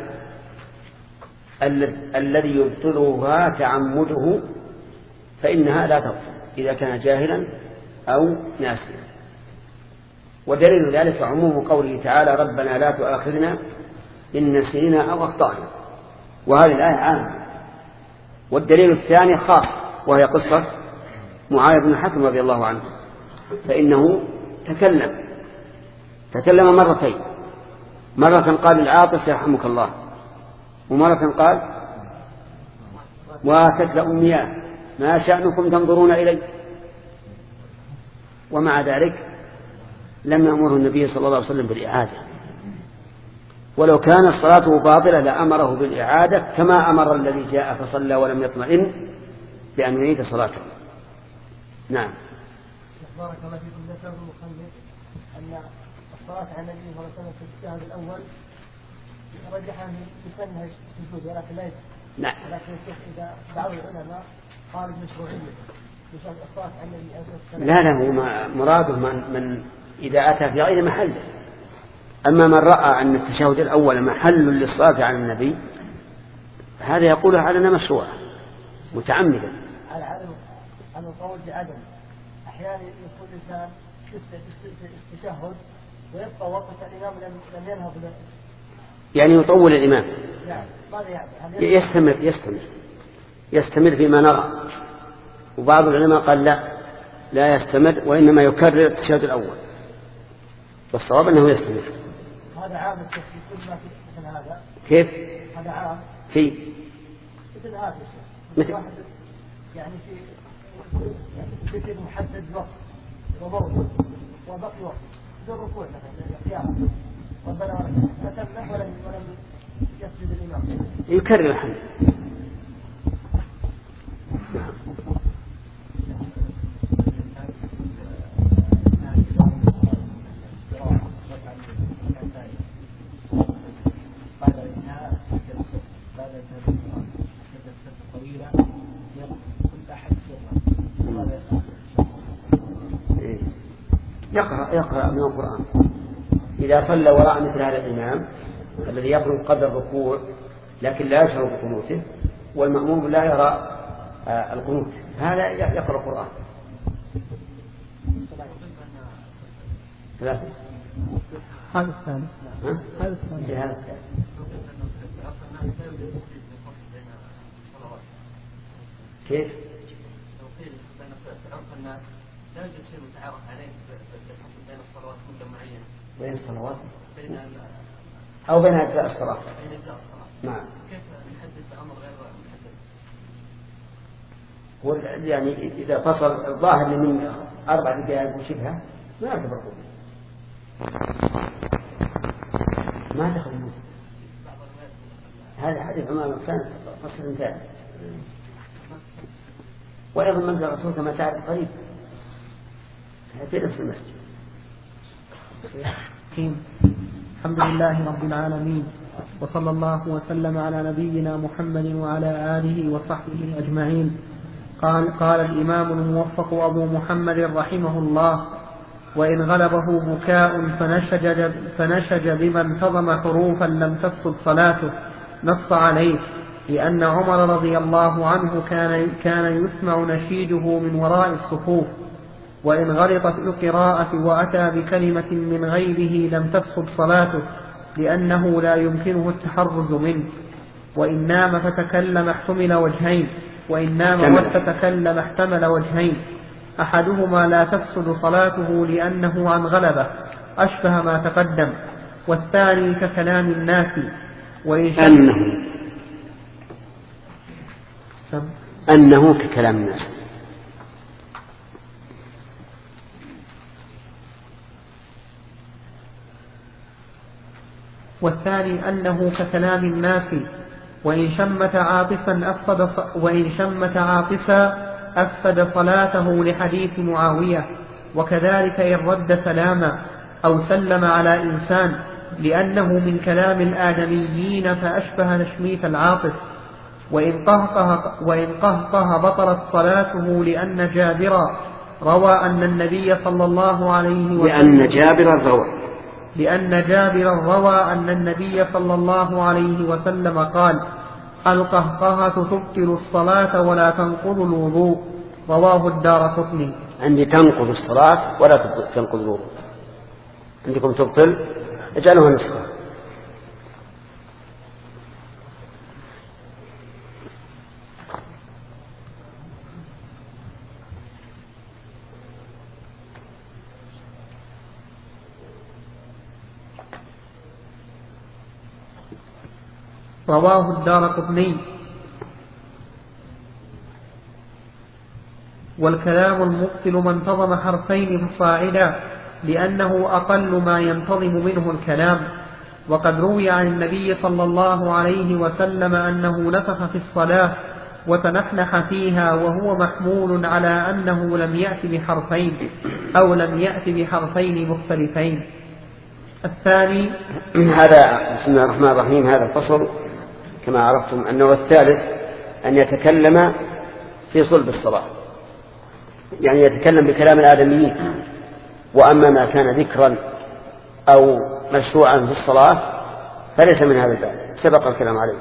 الذي يبطلها تعمده فإنها لا تبطل إذا كان جاهلا أو ناسيا. ودليل ذلك عموم قوله تعالى ربنا لا تؤاخذنا إن نسينا أو أخطأنا، وهذه الآية عامة. والدليل الثاني خاص، وهي قصة معاوية بن الحكم رضي الله عنه، فإنه تكلم تكلم مرتين، مرة قال العاطس يرحمك الله، ومرة قال واتكل أمياه ما شأنكم تنظرون إلي. ومع ذلك لم يأمره النبي صلى الله عليه وسلم بالإعادة، ولو كان الصلاة باطلة لأمره بالإعادة كما أمر الذي جاء فصلى ولم يطمئن بأن يعيد صلاته. نعم. بارك الله فيكم. ذكر المصنف أن الصلاة على النبي صلى الله عليه وسلم في الشهر الأول رجحها في سنها السجود ولكن لا يجب. نعم. لكن الشيخ إذا بعض العلماء قال مشروعية الصلاة على النبي صلى الله عليه وسلم. لا لا، هو مراده من, من إذا أتى في غير محله. أما من رأى أن التشهد الأول محل للصلاة على النبي هذا يقول على مشروع متعمدا. على عدم على القول بعدم. أحيانا يكون الإنسان في التشهد ويبقى وقت الإمام لم ينهض له. يعني يطول الإمام. نعم. ماذا يعني؟ يستمر يستمر يستمر فيما نرى. وبعض العلماء قال لا لا يستمر، وإنما يكرر التشهد الأول، والصواب أنه يستمر. هذا عام في كل ما في مثل هذا. كيف؟ هذا عام. في. مثل هذا مثل. واحد يعني في يعني في محدد وقت وموضوع وبقي وقت بدون ركوع مثلا اختيار ربنا فتم ولم ولم يسجد الإمام. يكرر الحمد. يقرأ يقرأ من القرآن إذا صلى وراء مثل هذا الإمام الذي يقرأ قدر الركوع لكن لا يشعر بقنوته والمأموم لا يرى آه القنوت هذا يقرأ القرآن. ثلاثة. هذا الثاني. هذا الثاني. هذا الثاني. كيف؟ لو قيل بأن عرف الناس لا يوجد شيء متعارف عليه بالحصل بين الصلوات مدة معينة. بين الصلوات؟ بين أو بين أجزاء الصلاة. بين أجزاء الصلاة. نعم. كيف نحدد أمر غير محدد؟ هو يعني إذا فصل الظاهر من أربع دقائق وشبهه ما يعتبر قوي. ما دخل المسجد. هذا حديث عمر بن سعد فصل ثاني. وأيضا منزل الرسول كما تعرف قريب في نفس المسجد. الحمد لله رب العالمين وصلى الله وسلم على نبينا محمد وعلى آله وصحبه أجمعين. قال, قال الإمام الموفق أبو محمد رحمه الله: وإن غلبه بكاء فنشج, فنشج بما انتظم حروفا لم تفسد صلاته نص عليه، لأن عمر رضي الله عنه كان, كان يسمع نشيجه من وراء الصفوف. وإن غلط في القراءة وأتى بكلمة من غيره لم تفسد صلاته، لأنه لا يمكنه التحرز منه. وإن نام فتكلم احتمل وجهين، وإن نام فتكلم احتمل وجهين، أحدهما لا تفسد صلاته لأنه عن غلبة أشبه ما تقدم، والثاني ككلام الناس. وإن أنه أنه ككلام الناس. والثاني أنه ككلام الناس. وإن شمت عاطسا أفسد وإن شمت عاطسا أفسد صلاته لحديث معاوية. وكذلك إن رد سلاما أو سلم على إنسان، لأنه من كلام الآدميين فأشبه تشميت العاطس. وإن قهقه, وإن قهقه بطلت صلاته، لأن جابر روى أن النبي صلى الله عليه وسلم لأن جابر روى لأن جابر روى أن النبي صلى الله عليه وسلم قال: القهقهة تبطل الصلاة ولا تنقض الوضوء. رواه الدارقطني. عندي تنقض الصلاة ولا تنقض الوضوء. عندكم تبطل، اجعلوها نسخة. رواه الدارقطني. والكلام المبطل ما انتظم حرفين فصاعدا، لأنه أقل ما ينتظم منه الكلام. وقد روي عن النبي صلى الله عليه وسلم أنه نفخ في الصلاة وتنحنح فيها، وهو محمول على أنه لم يأت بحرفين أو لم يأت بحرفين مختلفين. الثاني هذا بسم الله الرحمن الرحيم. هذا الفصل كما عرفتم أنه الثالث أن يتكلم في صلب الصلاة، يعني يتكلم بكلام الآدميين. وأما ما كان ذكرا أو مشروعا في الصلاة فليس من هذا الباب، سبق الكلام عليه.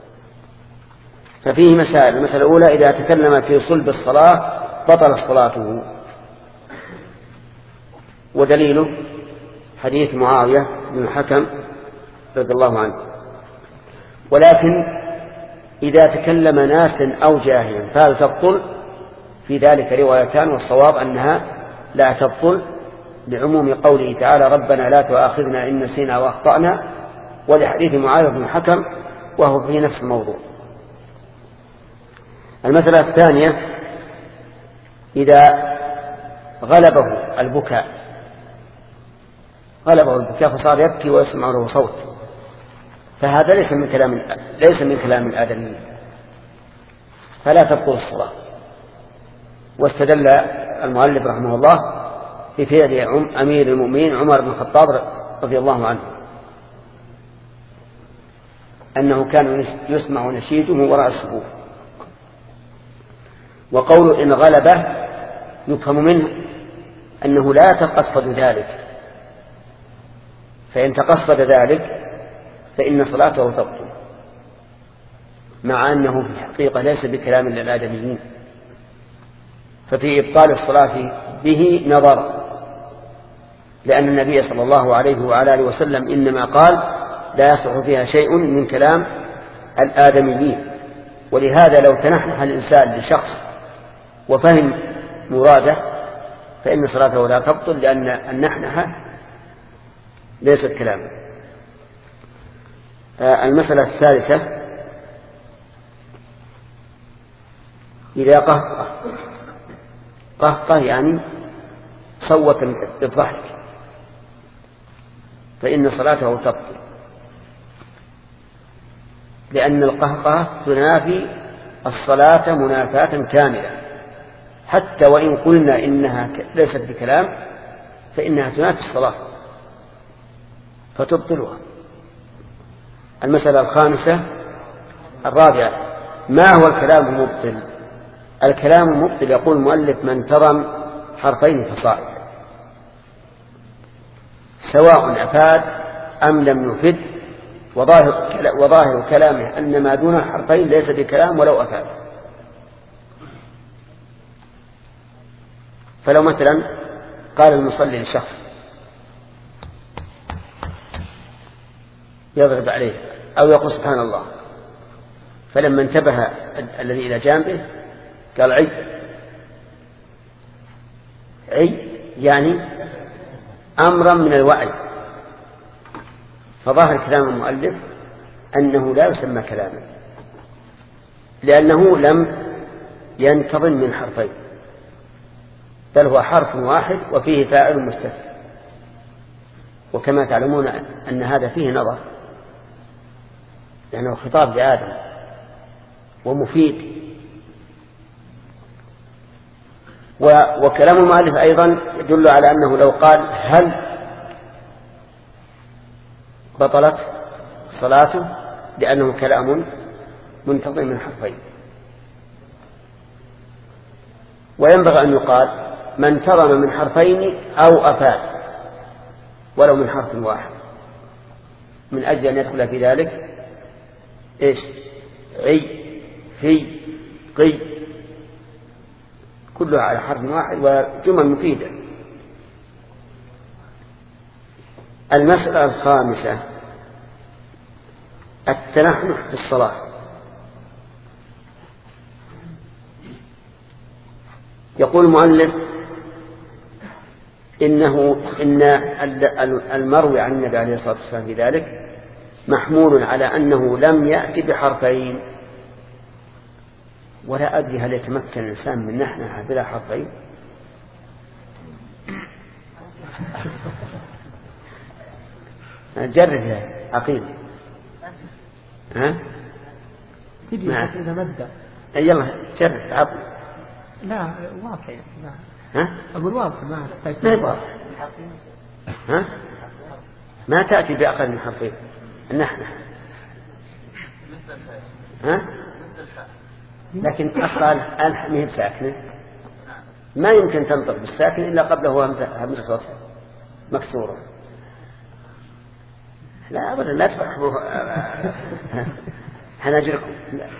ففيه مسائل. المسألة الأولى: إذا تكلم في صلب الصلاة بطل صلاته، ودليله حديث معاوية بن الحكم رضي الله عنه. ولكن إذا تكلم ناس أو جاهلا فهل تبطل؟ في ذلك روايتان، والصواب أنها لا تبطل، لعموم قوله تعالى ربنا لا تؤاخذنا إن نسينا وأخطأنا، ولحديث معاذ بن الحكم وهو في نفس الموضوع. المسألة الثانية إذا غلبه البكاء غلبه البكاء فصار يبكي ويسمع له صوت، فهذا ليس من كلام ليس من كلام الآدميين، فلا تبطل الصلاة. واستدل المؤلف رحمه الله بفعل أمير المؤمنين عمر بن الخطاب رضي الله عنه أنه كان يسمع نشيده وراء الصفوف. وقول إن غلبه يفهم منه أنه لا يتقصد ذلك، فإن تقصد ذلك فإن صلاته تبطل، مع أنه في الحقيقة ليس بكلام للآدميين، ففي إبطال الصلاة به نظر، لأن النبي صلى الله عليه وعلى آله وسلم إنما قال لا يصح فيها شيء من كلام الآدميين. ولهذا لو تنحنح الإنسان لشخص وفهم مراده فإن صلاته لا تبطل، لأن النحنحة ليست كلاما. المسألة الثالثة إذا قهقه قهقه يعني صوت بالضحك فإن صلاته تبطل، لأن القهقه تنافي الصلاة منافاة كاملة، حتى وإن قلنا إنها ليست بكلام فإنها تنافي الصلاة فتبطلها. المسألة الخامسة الرابعة ما هو الكلام المبطل؟ الكلام المبطل يقول المؤلف من ترم حرفين فصائد، سواء أفاد أم لم يفد، وظاهر, وظاهر كلامه أن ما دون الحرفين ليس بكلام ولو أفاد. فلو مثلا قال المصلي للشخص يضرب عليه أو يقول سبحان الله، فلما انتبه الذي إلى جانبه قال عي عي يعني أمرا من الوعي، فظاهر كلام المؤلف أنه لا يسمى كلاما، لأنه لم ينتظم من حرفين، بل هو حرف واحد وفيه فاعل مستتر، وكما تعلمون أن هذا فيه نظر، لأنه خطاب لآدم ومفيد. وكلام المؤلف أيضا يدل على أنه لو قال هل بطلت صلاته، لأنه كلام منتظم من حرفين. وينبغي أن يقال من ترم من حرفين أو أفاد ولو من حرف واحد، من أجل أن يدخل في ذلك إيش عي في قي، كلها على حرف واحد وجمل مفيدة. المسألة الخامسة التنحنح في الصلاة. يقول المؤلف إنه إن المروي عن النبي عليه الصلاة والسلام في ذلك محمول على أنه لم يأتي بحرفين، ولا أدري هل يتمكن الإنسان من نحنها بلا حرفين؟ جرب عقيل ها تجي إذا مدة يلا جرب عقيل. لا واضح لا. ها أقول واضح ما ما واضح. ها ما تأتي بأقل من حرفين النحنة. ها لكن أصلا الألف ما هي بساكنة، ما يمكن تنطق بالساكن إلا قبله همزة وصل مكسورة. لا أبدا لا تفرحوا حناجركم.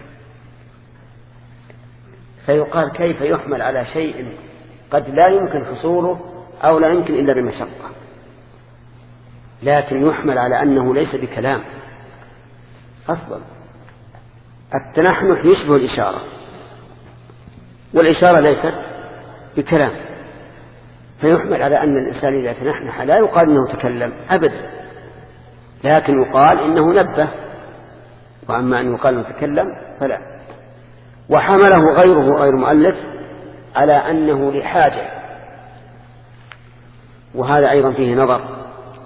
فيقال كيف يحمل على شيء قد لا يمكن حصوله أو لا يمكن إلا بمشقة، لكن يحمل على أنه ليس بكلام أصلا. التنحنح يشبه الإشارة، والإشارة ليست بكلام، فيحمل على أن الإنسان إذا تنحنح لا يقال إنه تكلم أبدا، لكن يقال إنه نبه، وأما أن يقال إنه تكلم فلا. وحمله غيره غير مؤلف على أنه لحاجة، وهذا أيضا فيه نظر،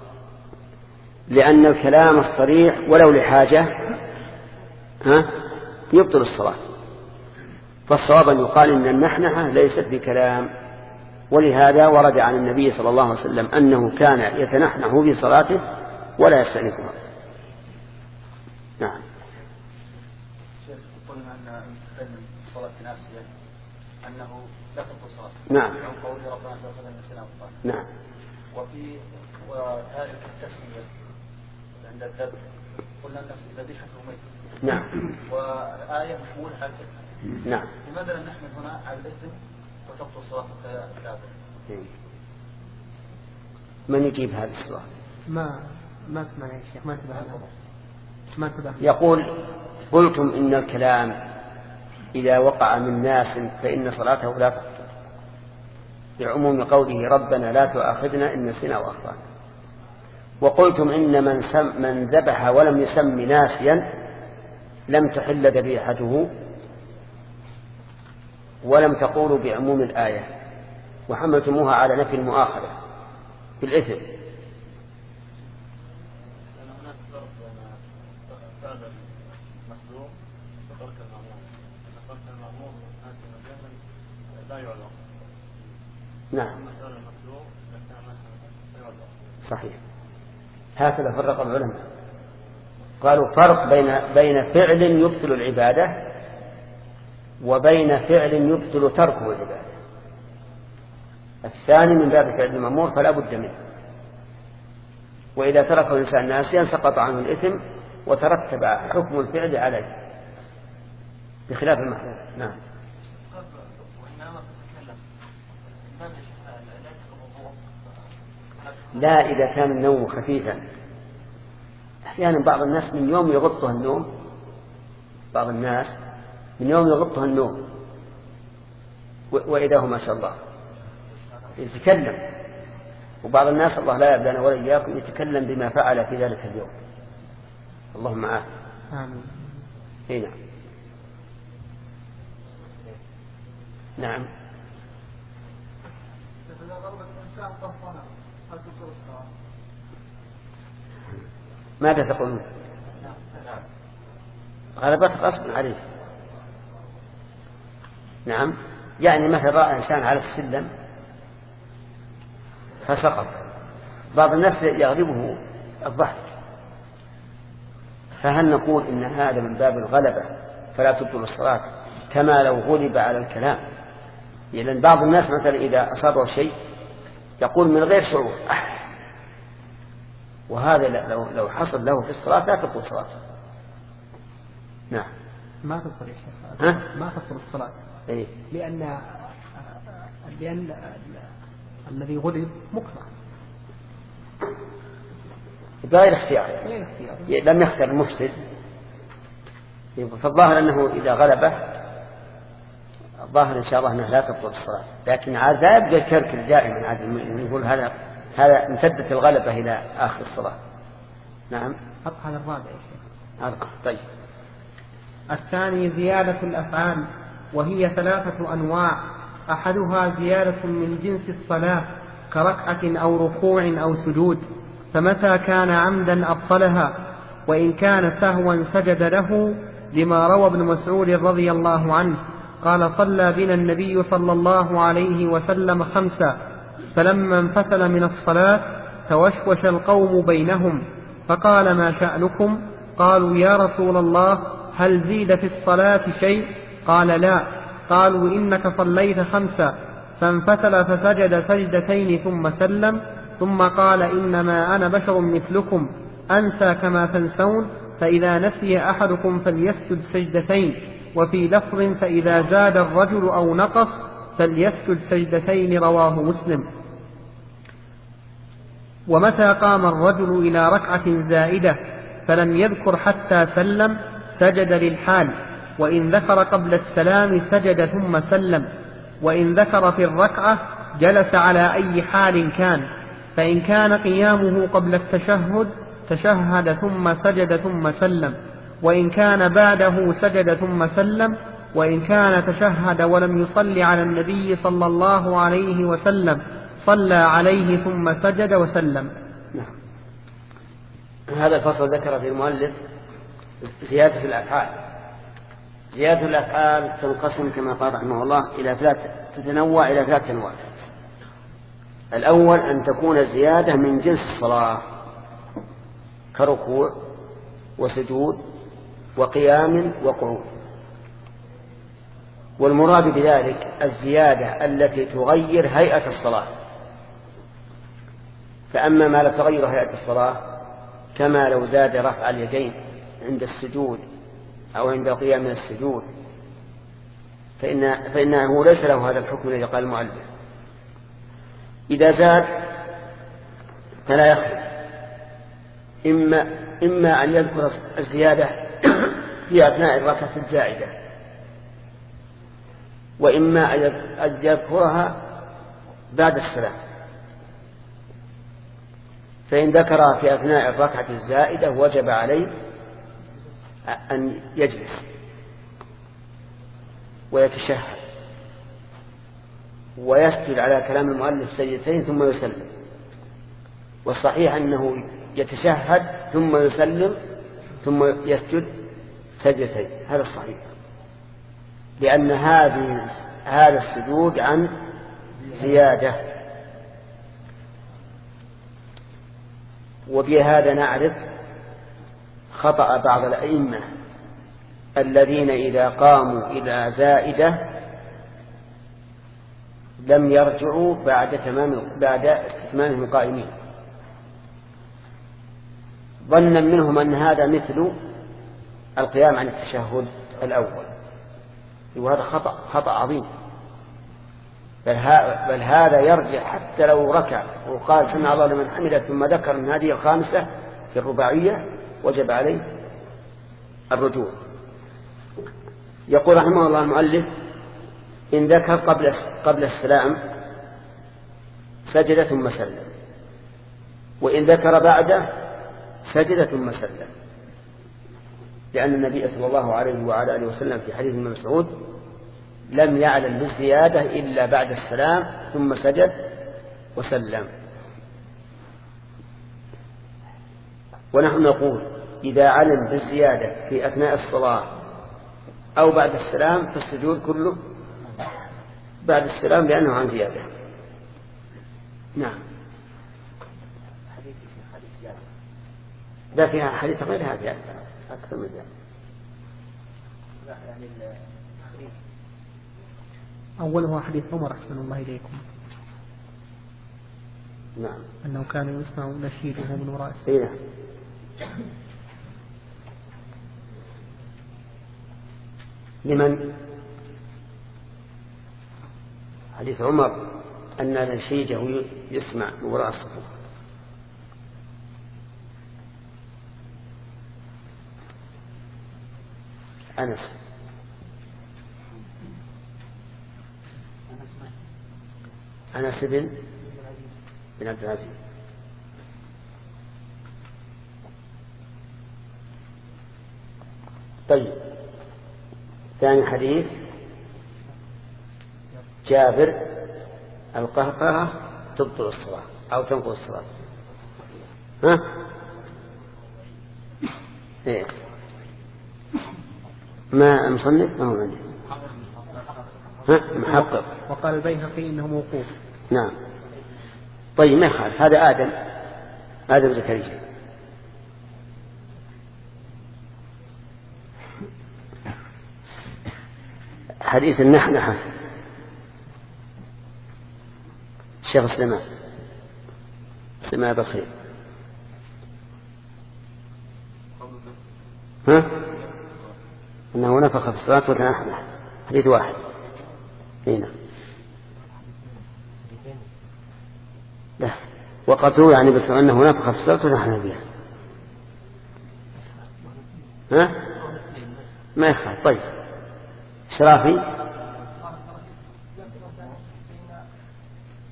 لأن الكلام الصريح ولو لحاجة ها يبطل الصلاة. فالصواب أن يقال إن النحنحة ليست بكلام، ولهذا ورد عن النبي صلى الله عليه وسلم أنه كان يتنحنح في صلاته ولا يستأنفها. نعم. شيخ قلنا أن المتكلم الصلاة ناسية أنه لا تبطل صلاة. نعم. عن قول ربنا تأخذ النسيان والطاعة. نعم. وفي وهذه التسمية عند الذبح قلنا الناس ذبيحة ميت. نعم. والآية مشمولة على الإثم. نعم. لماذا لم نحمل هنا على الإثم وتبطل صلاة الكافر؟ من يجيب هذا السؤال؟ ما ما سمع يا شيخ، ما انتبه ما انتبه. يقول قلتم إن الكلام إذا وقع من ناس فإن صلاته لا تبطل لعموم قوله ربنا لا تؤاخذنا إن نسينا وأخطأنا، وقلتم إن من, سم من ذبح ولم يسم ناسيا لم تحل ذبيحته، ولم تقولوا بعموم الآية وحملتموها على نفي المؤاخذة بالإثم. نعم صحيح، هكذا فرق العلماء، قالوا فرق بين بين فعل يبطل العبادة وبين فعل يبطل تركه العبادة. الثاني من باب فعل المأمور فلا بد منه، وإذا تركه الإنسان ناسيا سقط عنه الإثم وترتب حكم الفعل عليه بخلاف المحذور. نعم. لا إذا كان النوم خفيفا، أحيانا بعض الناس من يوم يغطها النوم، بعض الناس من يوم يغطها النوم وإذا هو ما شاء الله يتكلم، وبعض الناس الله لا يبلغنا ولا إياكم يتكلم بما فعل في ذلك اليوم. اللهم عافية. آمين. هنا. نعم. ماذا تقولون؟ غلبت غصب عليه. نعم، يعني مثل رأى إنسان على السلم فسقط، بعض الناس يغلبه الضحك، فهل نقول إن هذا من باب الغلبة فلا تبطل الصلاة كما لو غلب على الكلام؟ لأن بعض الناس مثلا إذا أصابه شيء يقول من غير شعور أحد، وهذا لو لو حصل له في الصلاة لا تبطل صلاته. نعم. ما تبطل يا شيخ. ها؟ ما تبطل الصلاة. إيه؟ لأن لأن الذي غلب مكره بغير اختيار، غير اختيار، لم يختار المفسد، فالظاهر أنه إذا غلبه الظاهر إن شاء الله أنه لا تبطل الصلاة، لكن عذاب يبقى الكركر دائما، عاد يقول هذا هذا امتدت الغلبة إلى آخر الصلاة. نعم. هذا الرابع يا شيخ. أربعة. طيب. الثاني زيادة الأفعال، وهي ثلاثة أنواع، أحدها زيادة من جنس الصلاة كركعة أو ركوع أو سجود، فمتى كان عمدا أبطلها، وإن كان سهوا سجد له، لما روى ابن مسعود رضي الله عنه قال صلى بنا النبي صلى الله عليه وسلم خمسا، فلما انفتل من الصلاة توشوش القوم بينهم فقال ما شأنكم؟ قالوا يا رسول الله هل زيد في الصلاة شيء؟ قال لا. قالوا إنك صليت خمسا، فانفتل فسجد سجدتين ثم سلم، ثم قال إنما أنا بشر مثلكم أنسى كما تنسون، فإذا نسي أحدكم فليسجد سجدتين، وفي لفظ فإذا زاد الرجل أو نقص فليسجد سجدتين، رواه مسلم. ومتى قام الرجل إلى ركعة زائدة فلم يذكر حتى سلم سجد للحال، وإن ذكر قبل السلام سجد ثم سلم، وإن ذكر في الركعة جلس على أي حال كان، فإن كان قيامه قبل التشهد تشهد ثم سجد ثم سلم، وإن كان بعده سجد ثم سلم، وإن كان تشهد ولم يصلي على النبي صلى الله عليه وسلم صلى عليه ثم سجد وسلم. نعم. هذا الفصل ذكر في المؤلف زيادة في الأفعال. زيادة الأفعال تنقسم كما قال رحمه الله إلى ثلاث تتنوع إلى ثلاث أنواع. الأول أن تكون زيادة من جنس الصلاة كركوع وسجود وقيام وقعود، والمراد بذلك الزيادة التي تغير هيئة الصلاة. فأما ما لا تغير هيئة الصلاة كما لو زاد رفع اليدين عند السجود أو عند القيام من السجود فإن فإنه ليس له هذا الحكم الذي قال المؤلف. إذا زاد فلا يخرج، إما, إما أن يذكر الزيادة في أثناء الركعة الزائدة، وإما أن يذكرها بعد السلام. فإن ذكرها في أثناء الركعة الزائدة وجب عليه أن يجلس ويتشهد ويسجد على كلام المؤلف سجدتين ثم يسلم. والصحيح أنه يتشهد ثم يسلم ثم يسجد سجدتين، هذا الصحيح، لأن هذه هذا السجود عن زيادة. وبهذا نعرف خطأ بعض الأئمة الذين إذا قاموا إلى زائدة لم يرجعوا بعد تمام بعد استتمامهم قائمين، ظنا منهم أن هذا مثل القيام عن التشهد الأول، وهذا خطأ خطأ عظيم. بل, بل هذا يرجع حتى لو ركع وقال سمع الله لمن حمده ثم ذكر أن هذه الخامسة في الرباعية وجب عليه الرجوع. يقول رحمه الله المؤلف إن ذكر قبل قبل السلام سجد ثم سلم، وإن ذكر بعده سجد ثم سلم، لأن النبي صلى الله عليه وعلى آله وسلم في حديث ابن مسعود لم يعلم بالزيادة إلا بعد السلام ثم سجد وسلم. ونحن نقول إذا علم بالزيادة في أثناء الصلاة أو بعد السلام فالسجود كله بعد السلام لأنه عن زيادة. نعم. لا فيها حديث غير هذا أكثر من ذلك. أوله حديث عمر أحسن الله إليكم. نعم. أنه كان يسمع نشيده من وراء السيدة. لمن حديث عمر أن نشيده يسمع من وراء الصفوف. أنس أنس بن بن عبد العزيز. طيب ثاني حديث جابر القهقرة تبطل الصلاة أو تنقض الصلاة. ها إيه ما مصنف ما هو عندي ها محقق. وقال البيهقي إنه موقوف. نعم. طيب ما يخالف، هذا آدم آدم زكريا. حديث النحنحة الشيخ سليمان سليمان بخير. ها أنه نفخ في الصلاة وتنحنح، حديث واحد. هنا لا وقتلوا يعني بس أنه نفخ في الصلاة وتنحنح بها. ها ما يخالف. طيب شرافي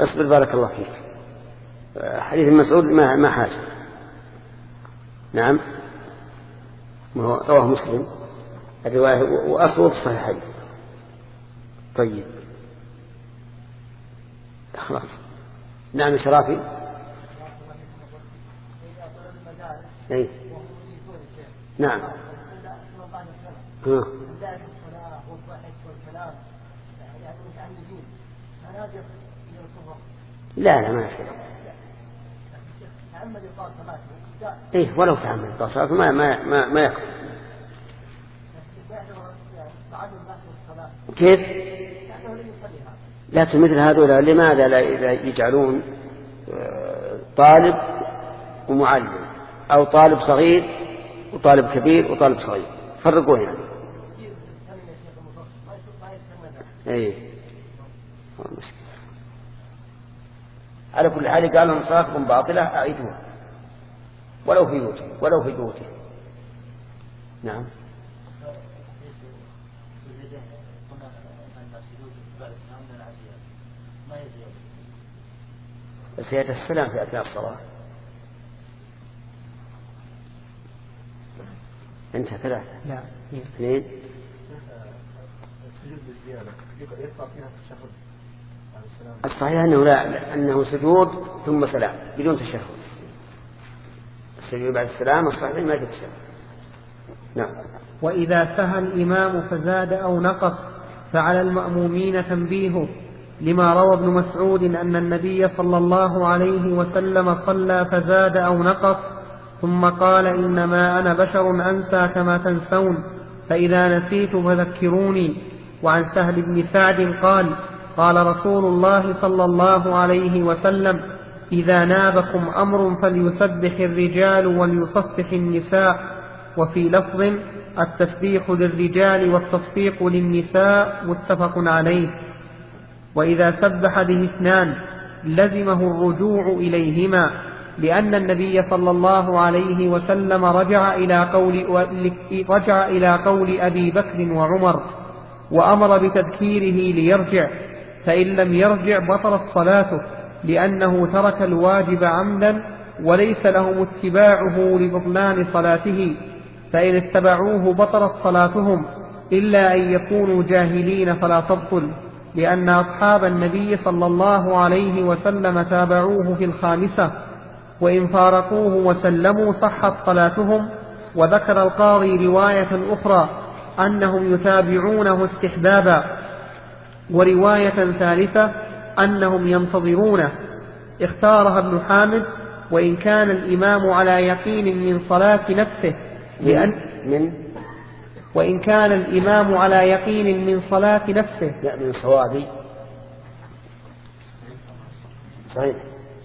اصبر بارك الله فيك. حديث مسعود ما ما حاجة. نعم رواه مسلم الرواية وأصله في الصحيحين. طيب خلاص. نعم شرافي. أي نعم. ها. لا لا ما يصير. إيه ولو تعمد الطاصات ما ما ما ما يكفي. كيف؟ لكن مثل هذول لماذا لا يجعلون طالب ومعلم أو طالب صغير وطالب كبير وطالب صغير فرقوا يعني. إيه على كل حال قال لهم صلاتكم باطلة أعيدوها ولو في بيوته ولو في بيوته. نعم. زيادة السلام في أثناء الصلاة انتهى ثلاثة. لا اثنين. السجود بالزيادة يقرأ فيها التشهد. الصحيح أنه لا أنه سجود ثم سلام بدون تشهد. السجود بعد السلام الصحيح ما يجب تشهد. نعم. وإذا سهى الإمام فزاد أو نقص فعلى المأمومين تنبيهه لما روى ابن مسعود أن النبي صلى الله عليه وسلم صلى فزاد أو نقص ثم قال إنما أنا بشر أنسى كما تنسون فإذا نسيت فذكروني. وعن سهل بن سعد قال قال رسول الله صلى الله عليه وسلم إذا نابكم أمر فليسبح الرجال وليصفح النساء. وفي لفظ التسبيح للرجال والتصفيق للنساء متفق عليه. وإذا سبح به اثنان لزمه الرجوع إليهما لأن النبي صلى الله عليه وسلم رجع إلى قول, رجع إلى قول أبي بكر وعمر وأمر بتذكيره ليرجع فإن لم يرجع بطلت صلاته لأنه ترك الواجب عمدا وليس لهم اتباعه لبطلان صلاته فإن اتبعوه بطلت صلاتهم إلا أن يكونوا جاهلين فلا تبطل لأن أصحاب النبي صلى الله عليه وسلم تابعوه في الخامسة وإن فارقوه وسلموا صحت صلاتهم. وذكر القاضي رواية أخرى أنهم يتابعونه استحبابا ورواية ثالثة أنهم ينتظرونه اختارها ابن حامد. وإن كان الإمام على يقين من صلاة نفسه لأن من وإن كان الإمام على يقين من صلاة نفسه لا من صوابي صحيح.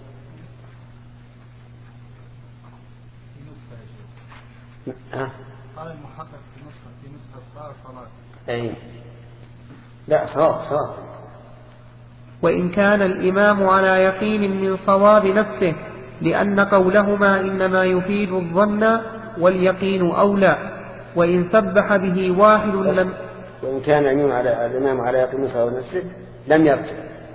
ها قال المحقق في نسخة في نسخة صار صلاة. أي لا صواب صواب. وإن كان الإمام على يقين من صواب نفسه لأن قولهما إنما يفيد الظن واليقين أولى. وإن سبح به واحد لم وإن كان الإمام على الإمام على يقين من صواب نفسه لم يرجع.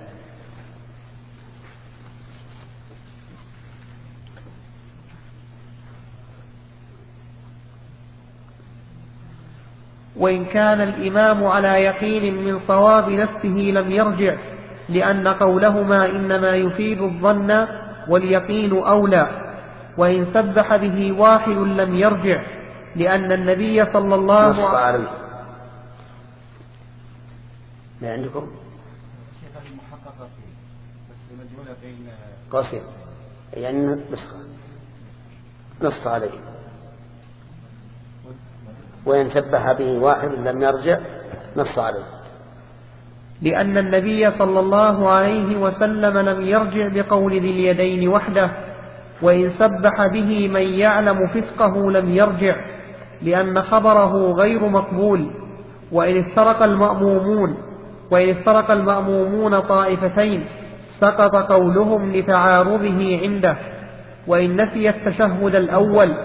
وإن كان الإمام على يقين من صواب نفسه لم يرجع لأن قولهما إنما يفيد الظن واليقين أولى. وإن سبح به واحد لم يرجع لأن النبي صلى الله عليه وسلم ما عندكم شيخ المحقق فيه بس مجهولة بين قاسم يعني نسخة نص عليه. وإن سبح به واحد لم يرجع نص عليه لأن النبي صلى الله عليه وسلم لم يرجع بقول ذي اليدين وحده. وإن سبح به من يعلم فسقه لم يرجع لأن خبره غير مقبول. وإن افترق المأمومون وإن افترق المأمومون طائفتين سقط قولهم لتعارضه عنده. وإن نسي التشهد الأول.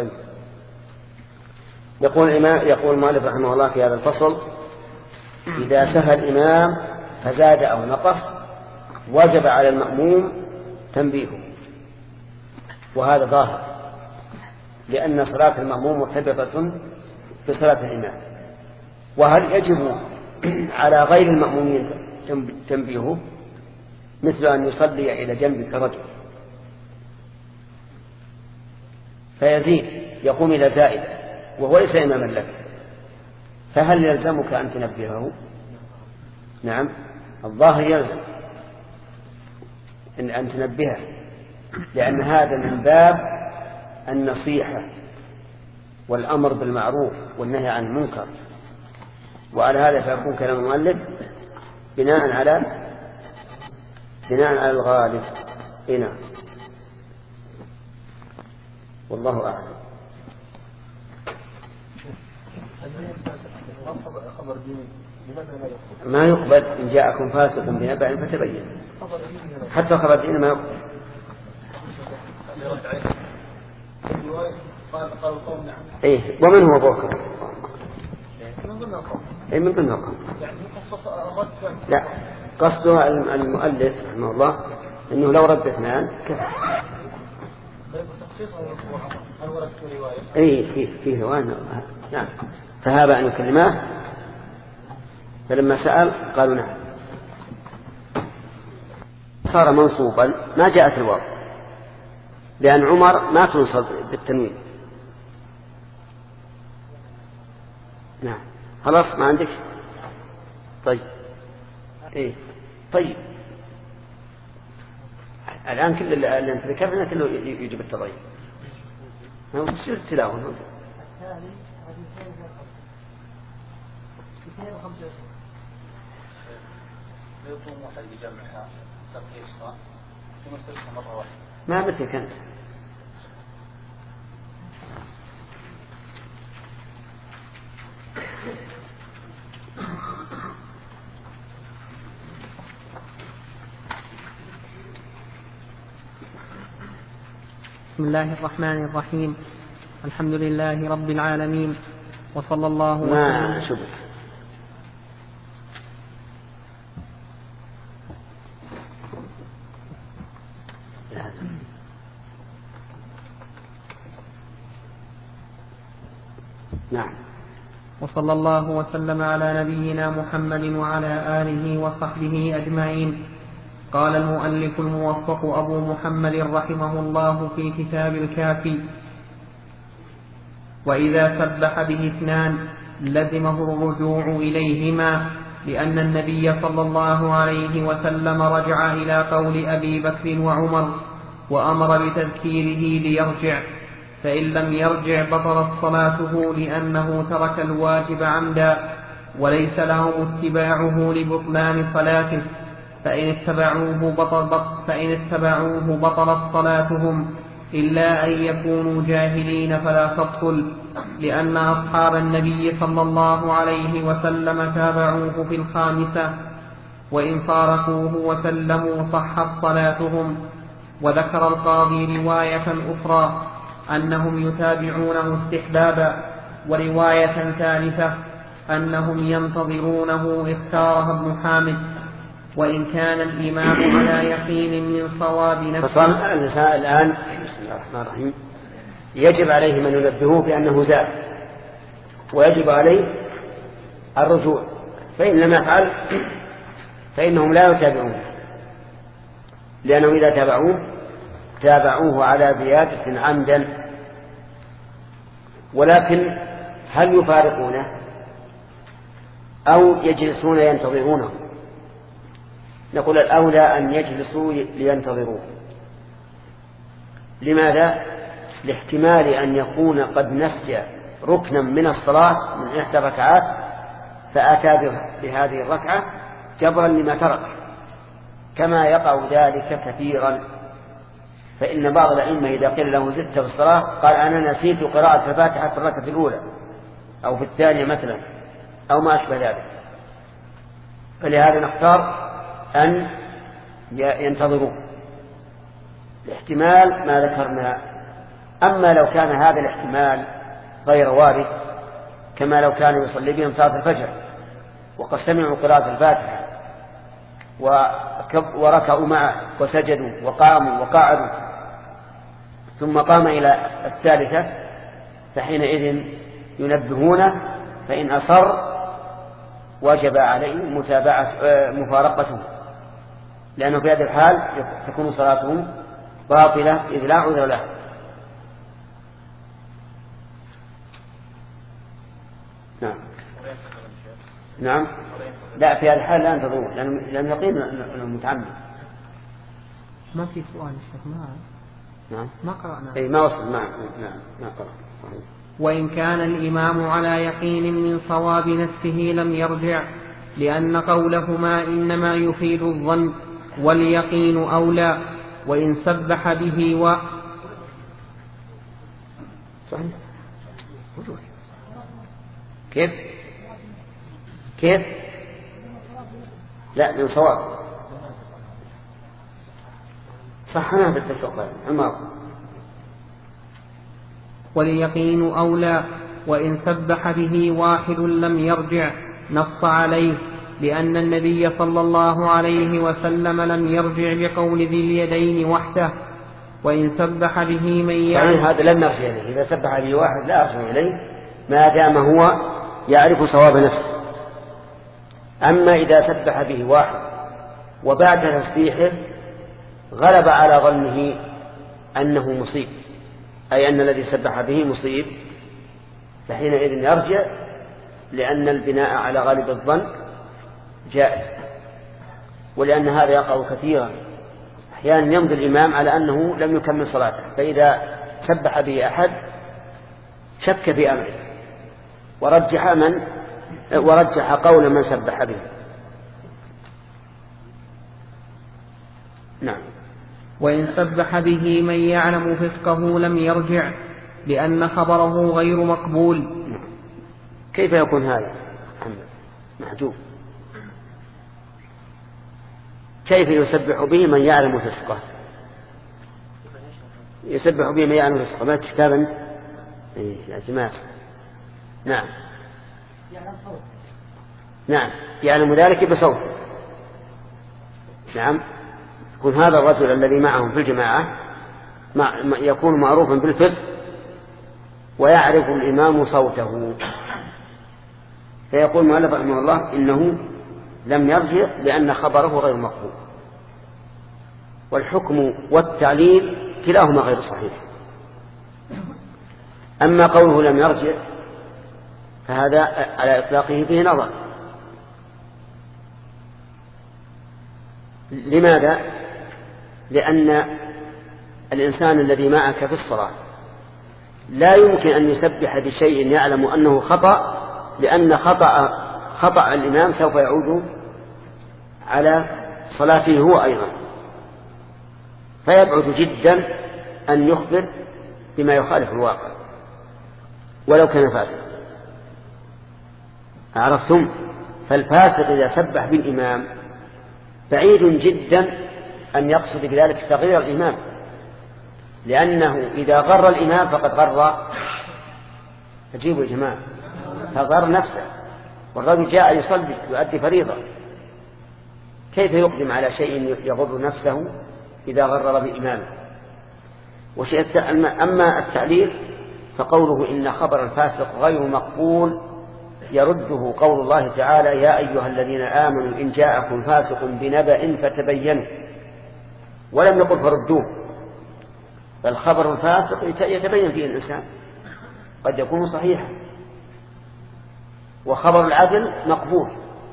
يقول الإمام يقول المؤلف رحمه الله في هذا الفصل إذا سهى الإمام فزاد أو نقص وجب على المأموم تنبيهه، وهذا ظاهر، لأن صلاة المأموم مرتبطة بصلاة الإمام. وهل يجب على غير المأمومين تنبيهه؟ مثل أن يصلي إلى جنبك رجل فيزيد يقوم إلى زائدة وهو ليس إماما لك، فهل يلزمك أن تنبهه؟ نعم، الظاهر يلزم إن أن تنبهه، لأن هذا من باب النصيحة والأمر بالمعروف والنهي عن المنكر. وعلى هذا فيكون كلام المؤلف بناء على بناء على الغالب. هنا والله أعلم. ما يقبل إن جاءكم فاسق بنبأ فتبين، حتى خبر دين ما يقبل. إيه ومن هو بوكر؟ إيه من ضمن القوم. لا، قصده المؤلف رحمه الله إنه لو رد اثنان كفى. إيه فيه فيه رواية. نعم، فهاب أن يكلماه، فلما سأل قالوا نعم. صار منصوبا ما جاءت الواو، لأن عمر ما تنصب بالتنوين. نعم خلاص ما عندك. طيب إيه طيب الآن كل اللي انت ذكرنا كله يجب التضييع. ما هو تصير التلاوة. الثاني اثنين وخمسة وعشرين. يكون واحد يجمعها تقييس ثم استشهد مرة واحدة. ما مثل كانت. بسم الله الرحمن الرحيم. الحمد لله رب العالمين، وصلى الله ما شبك. نعم. وصلى الله وسلم على نبينا محمد وعلى آله وصحبه أجمعين. قال المؤلف الموفق أبو محمد رحمه الله في كتاب الكافي: وإذا سبح به اثنان لزمه الرجوع إليهما، لأن النبي صلى الله عليه وسلم رجع إلى قول أبي بكر وعمر وأمر بتذكيره ليرجع، فإن لم يرجع بطلت صلاته لأنه ترك الواجب عمدا وليس لهم اتباعه لبطلان صلاته، فإن اتبعوه بطل فإن اتبعوه بطلت صلاتهم إلا أن يكونوا جاهلين فلا تبطل، لأن أصحاب النبي صلى الله عليه وسلم تابعوه في الخامسة، وإن فارقوه وسلموا صحت صلاتهم. وذكر القاضي رواية أخرى أنهم يتابعونه استحبابا، ورواية ثالثة أنهم ينتظرونه اختارها ابن حامد، وإن كان الإمام على يقين من صواب نفسه. فصار النساء الآن بسم الله الرحمن الرحيم يجب عليه من ينبهوه بأنه زاد، ويجب عليه الرجوع، فإن لم يفعل فإنهم لا يتابعونه، لأنهم إذا تابعوه تابعوه على زيادة عمدا. ولكن هل يفارقونه أو يجلسون ينتظرونه؟ نقول الأولى أن يجلسوا لينتظروه. لماذا؟ لاحتمال أن يكون قد نسي ركنا من الصلاة من إحدى الركعات فأتى بهذه الركعة جبرا لما ترك، كما يقع ذلك كثيرا. فإن بعض الأئمة إذا قيل له زدت في الصلاة قال أنا نسيت قراءة الفاتحة في الركعة الأولى أو في الثانية مثلا أو ما أشبه ذلك، فلهذا نختار أن ينتظروا الاحتمال ما ذكرنا. أما لو كان هذا الاحتمال غير وارد، كما لو كان يصلي بهم صلاة الفجر وقد سمعوا قراءة الفاتحة وركعوا معه وسجدوا وقاموا وقعدوا ثم قام إلى الثالثة فحينئذ ينبهونه، فإن أصر وجب عليه متابعة مفارقته، لأنه في هذه الحال تكون صلاته باطلة إذ لا عذر له. نعم نعم لا، في هذه الحال لا ينتظرون لأنه يقين أنه متعمد. ما في سؤال الشيخ ما نعم ما قرأنا أي ما وصل. نعم نعم ما قرأ. صحيح. وإن كان الإمام على يقين من صواب نفسه لم يرجع، لأن قولهما إنما يفيد الظن واليقين أولى. وإن سبح به و صحيح. كيف كيف لا من صواب صحنا بالتسوق عمر. واليقين أولى. وإن سبح به واحد لم يرجع، نص عليه، لأن النبي صلى الله عليه وسلم لم يرجع بقول ذي اليدين وحده. وإن سبح به من يعرف هذا لم يرجع إليه. إذا سبح به واحد لا يرجع إليه ما دام هو يعرف صواب نفسه. أما إذا سبح به واحد وبعد تسبيحه غلب على ظنه أنه مصيب، أي أن الذي سبح به مصيب، فحينئذ يرجع، لأن البناء على غالب الظن جائز. ولأن هذا يقع كثيرا، أحيانا يمضي الإمام على أنه لم يكمل صلاته، فإذا سبح به أحد شك في أمره ورجح من ورجح قول من سبح به. نعم. وإن سبح به من يعلم فسقه لم يرجع، لأن خبره غير مقبول. نعم. كيف يكون هذا محجوب؟ كيف يسبح به من يعلم فسقه؟ يسبح به من يعلم فسقه ما كتابا إيه يا جماعة. نعم نعم يعلم ذلك بصوت. نعم. يكون هذا الرجل الذي معهم في الجماعة يكون معروفا بالفسق ويعرف الإمام صوته، فيقول مؤلف رحمه الله إنه لم يرجع لأن خبره غير مقبول. والحكم والتعليل كلاهما غير صحيح. أما قوله لم يرجع فهذا على إطلاقه فيه نظر. لماذا؟ لأن الإنسان الذي معك في الصلاة لا يمكن أن يسبح بشيء يعلم أنه خطأ، لأن خطأ خطأ الإمام سوف يعود على صلاته هو أيضا، فيبعد جدا أن يخبر بما يخالف الواقع ولو كان فاسقا. عرفتم؟ فالفاسق إذا سبح بالإمام بعيد جدا أن يقصد بذلك تغيير الإمام، لأنه إذا غر الإمام فقد غر فجيبوا يا جماعة فغر نفسه. والرجل جاء يصلي يؤدي فريضة، كيف يقدم على شيء يغر نفسه إذا غرر بإمامه؟ وشيء أما التعليل فقوله إن خبر الفاسق غير مقبول يرده قول الله تعالى يا أيها الذين آمنوا إن جاءكم فاسق بنبأ فتبينوا، ولم يقل فردوه. فالخبر الفاسق يتبين فيه الإنسان، قد يكون صحيحا، وخبر العدل مقبول.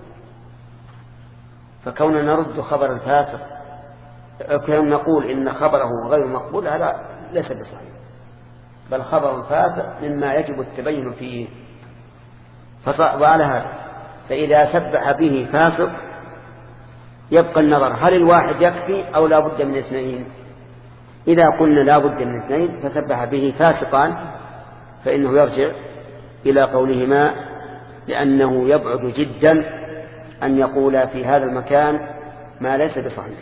فكوننا نرد خبر الفاسق كون نقول إن خبره غير مقبول هذا ليس بصحيح، بل خبر الفاسق مما يجب التبين فيه. وعلى هذا فإذا سبح به فاسق يبقى النظر هل الواحد يكفي أو لا بد من اثنين. إذا قلنا لا بد من اثنين فسبح به فاسقان فإنه يرجع إلى قولهما، لأنه يبعد جدا أن يقول في هذا المكان ما ليس بصحيح.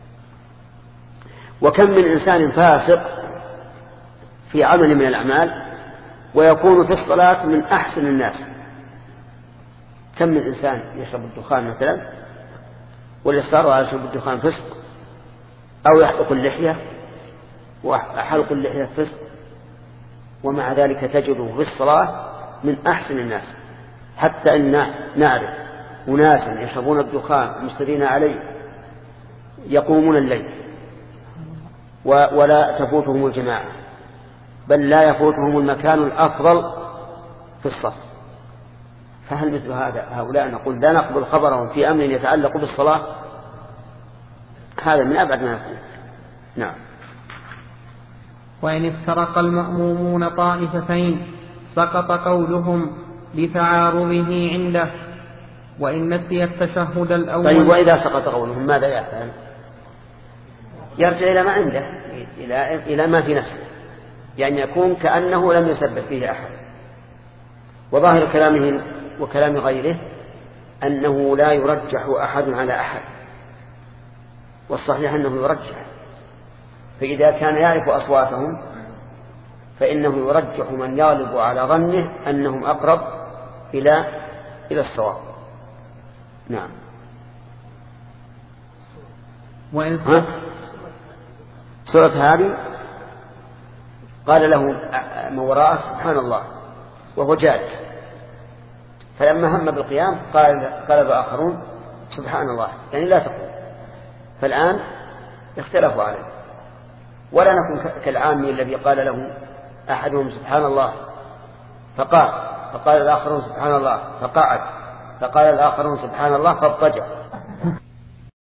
وكم من إنسان فاسق في عمل من الأعمال ويكون في الصلاة من أحسن الناس. كم من إنسان يشرب الدخان مثلا والإصرار على شرب الدخان فسق، أو يحلق اللحية، وحلق اللحية فسق، ومع ذلك تجده في الصلاة من أحسن الناس، حتى إن نعرف أناسا يشربون الدخان مصرين عليه يقومون الليل ولا تفوتهم الجماعة، بل لا يفوتهم المكان الأفضل في الصف. فهل مثل هذا هؤلاء نقول لا نقبل خبرهم في أمر يتعلق بالصلاة؟ هذا من أبعد ما يكون. نعم. وإن افترق المأمومون طائفتين سقط قولهم لتعارضه عنده، وإن نسي التشهد الأول. طيب وإذا سقط قولهم ماذا يفعل؟ يرجع إلى ما عنده، إلى إلى ما في نفسه، يعني يكون كأنه لم يسبح فيه أحد. وظاهر كلامه وكلام غيره أنه لا يرجح أحد على أحد، والصحيح أنه يرجح. فإذا كان يعرف أصواتهم فإنه يرجح من يغلب على ظنه أنهم أقرب إلى إلى الصواب. نعم. ها؟ سورة هذه قال له من وراءه سبحان الله وهو جالس، فلما هم بالقيام قال قال الآخرون سبحان الله، يعني لا تقول. فالآن اختلفوا عليه، ولا نكون كالعامي الذي قال له أحدهم سبحان الله فقال، فقال الآخرون سبحان الله فقعد، فقال الآخرون سبحان الله فاضطجع.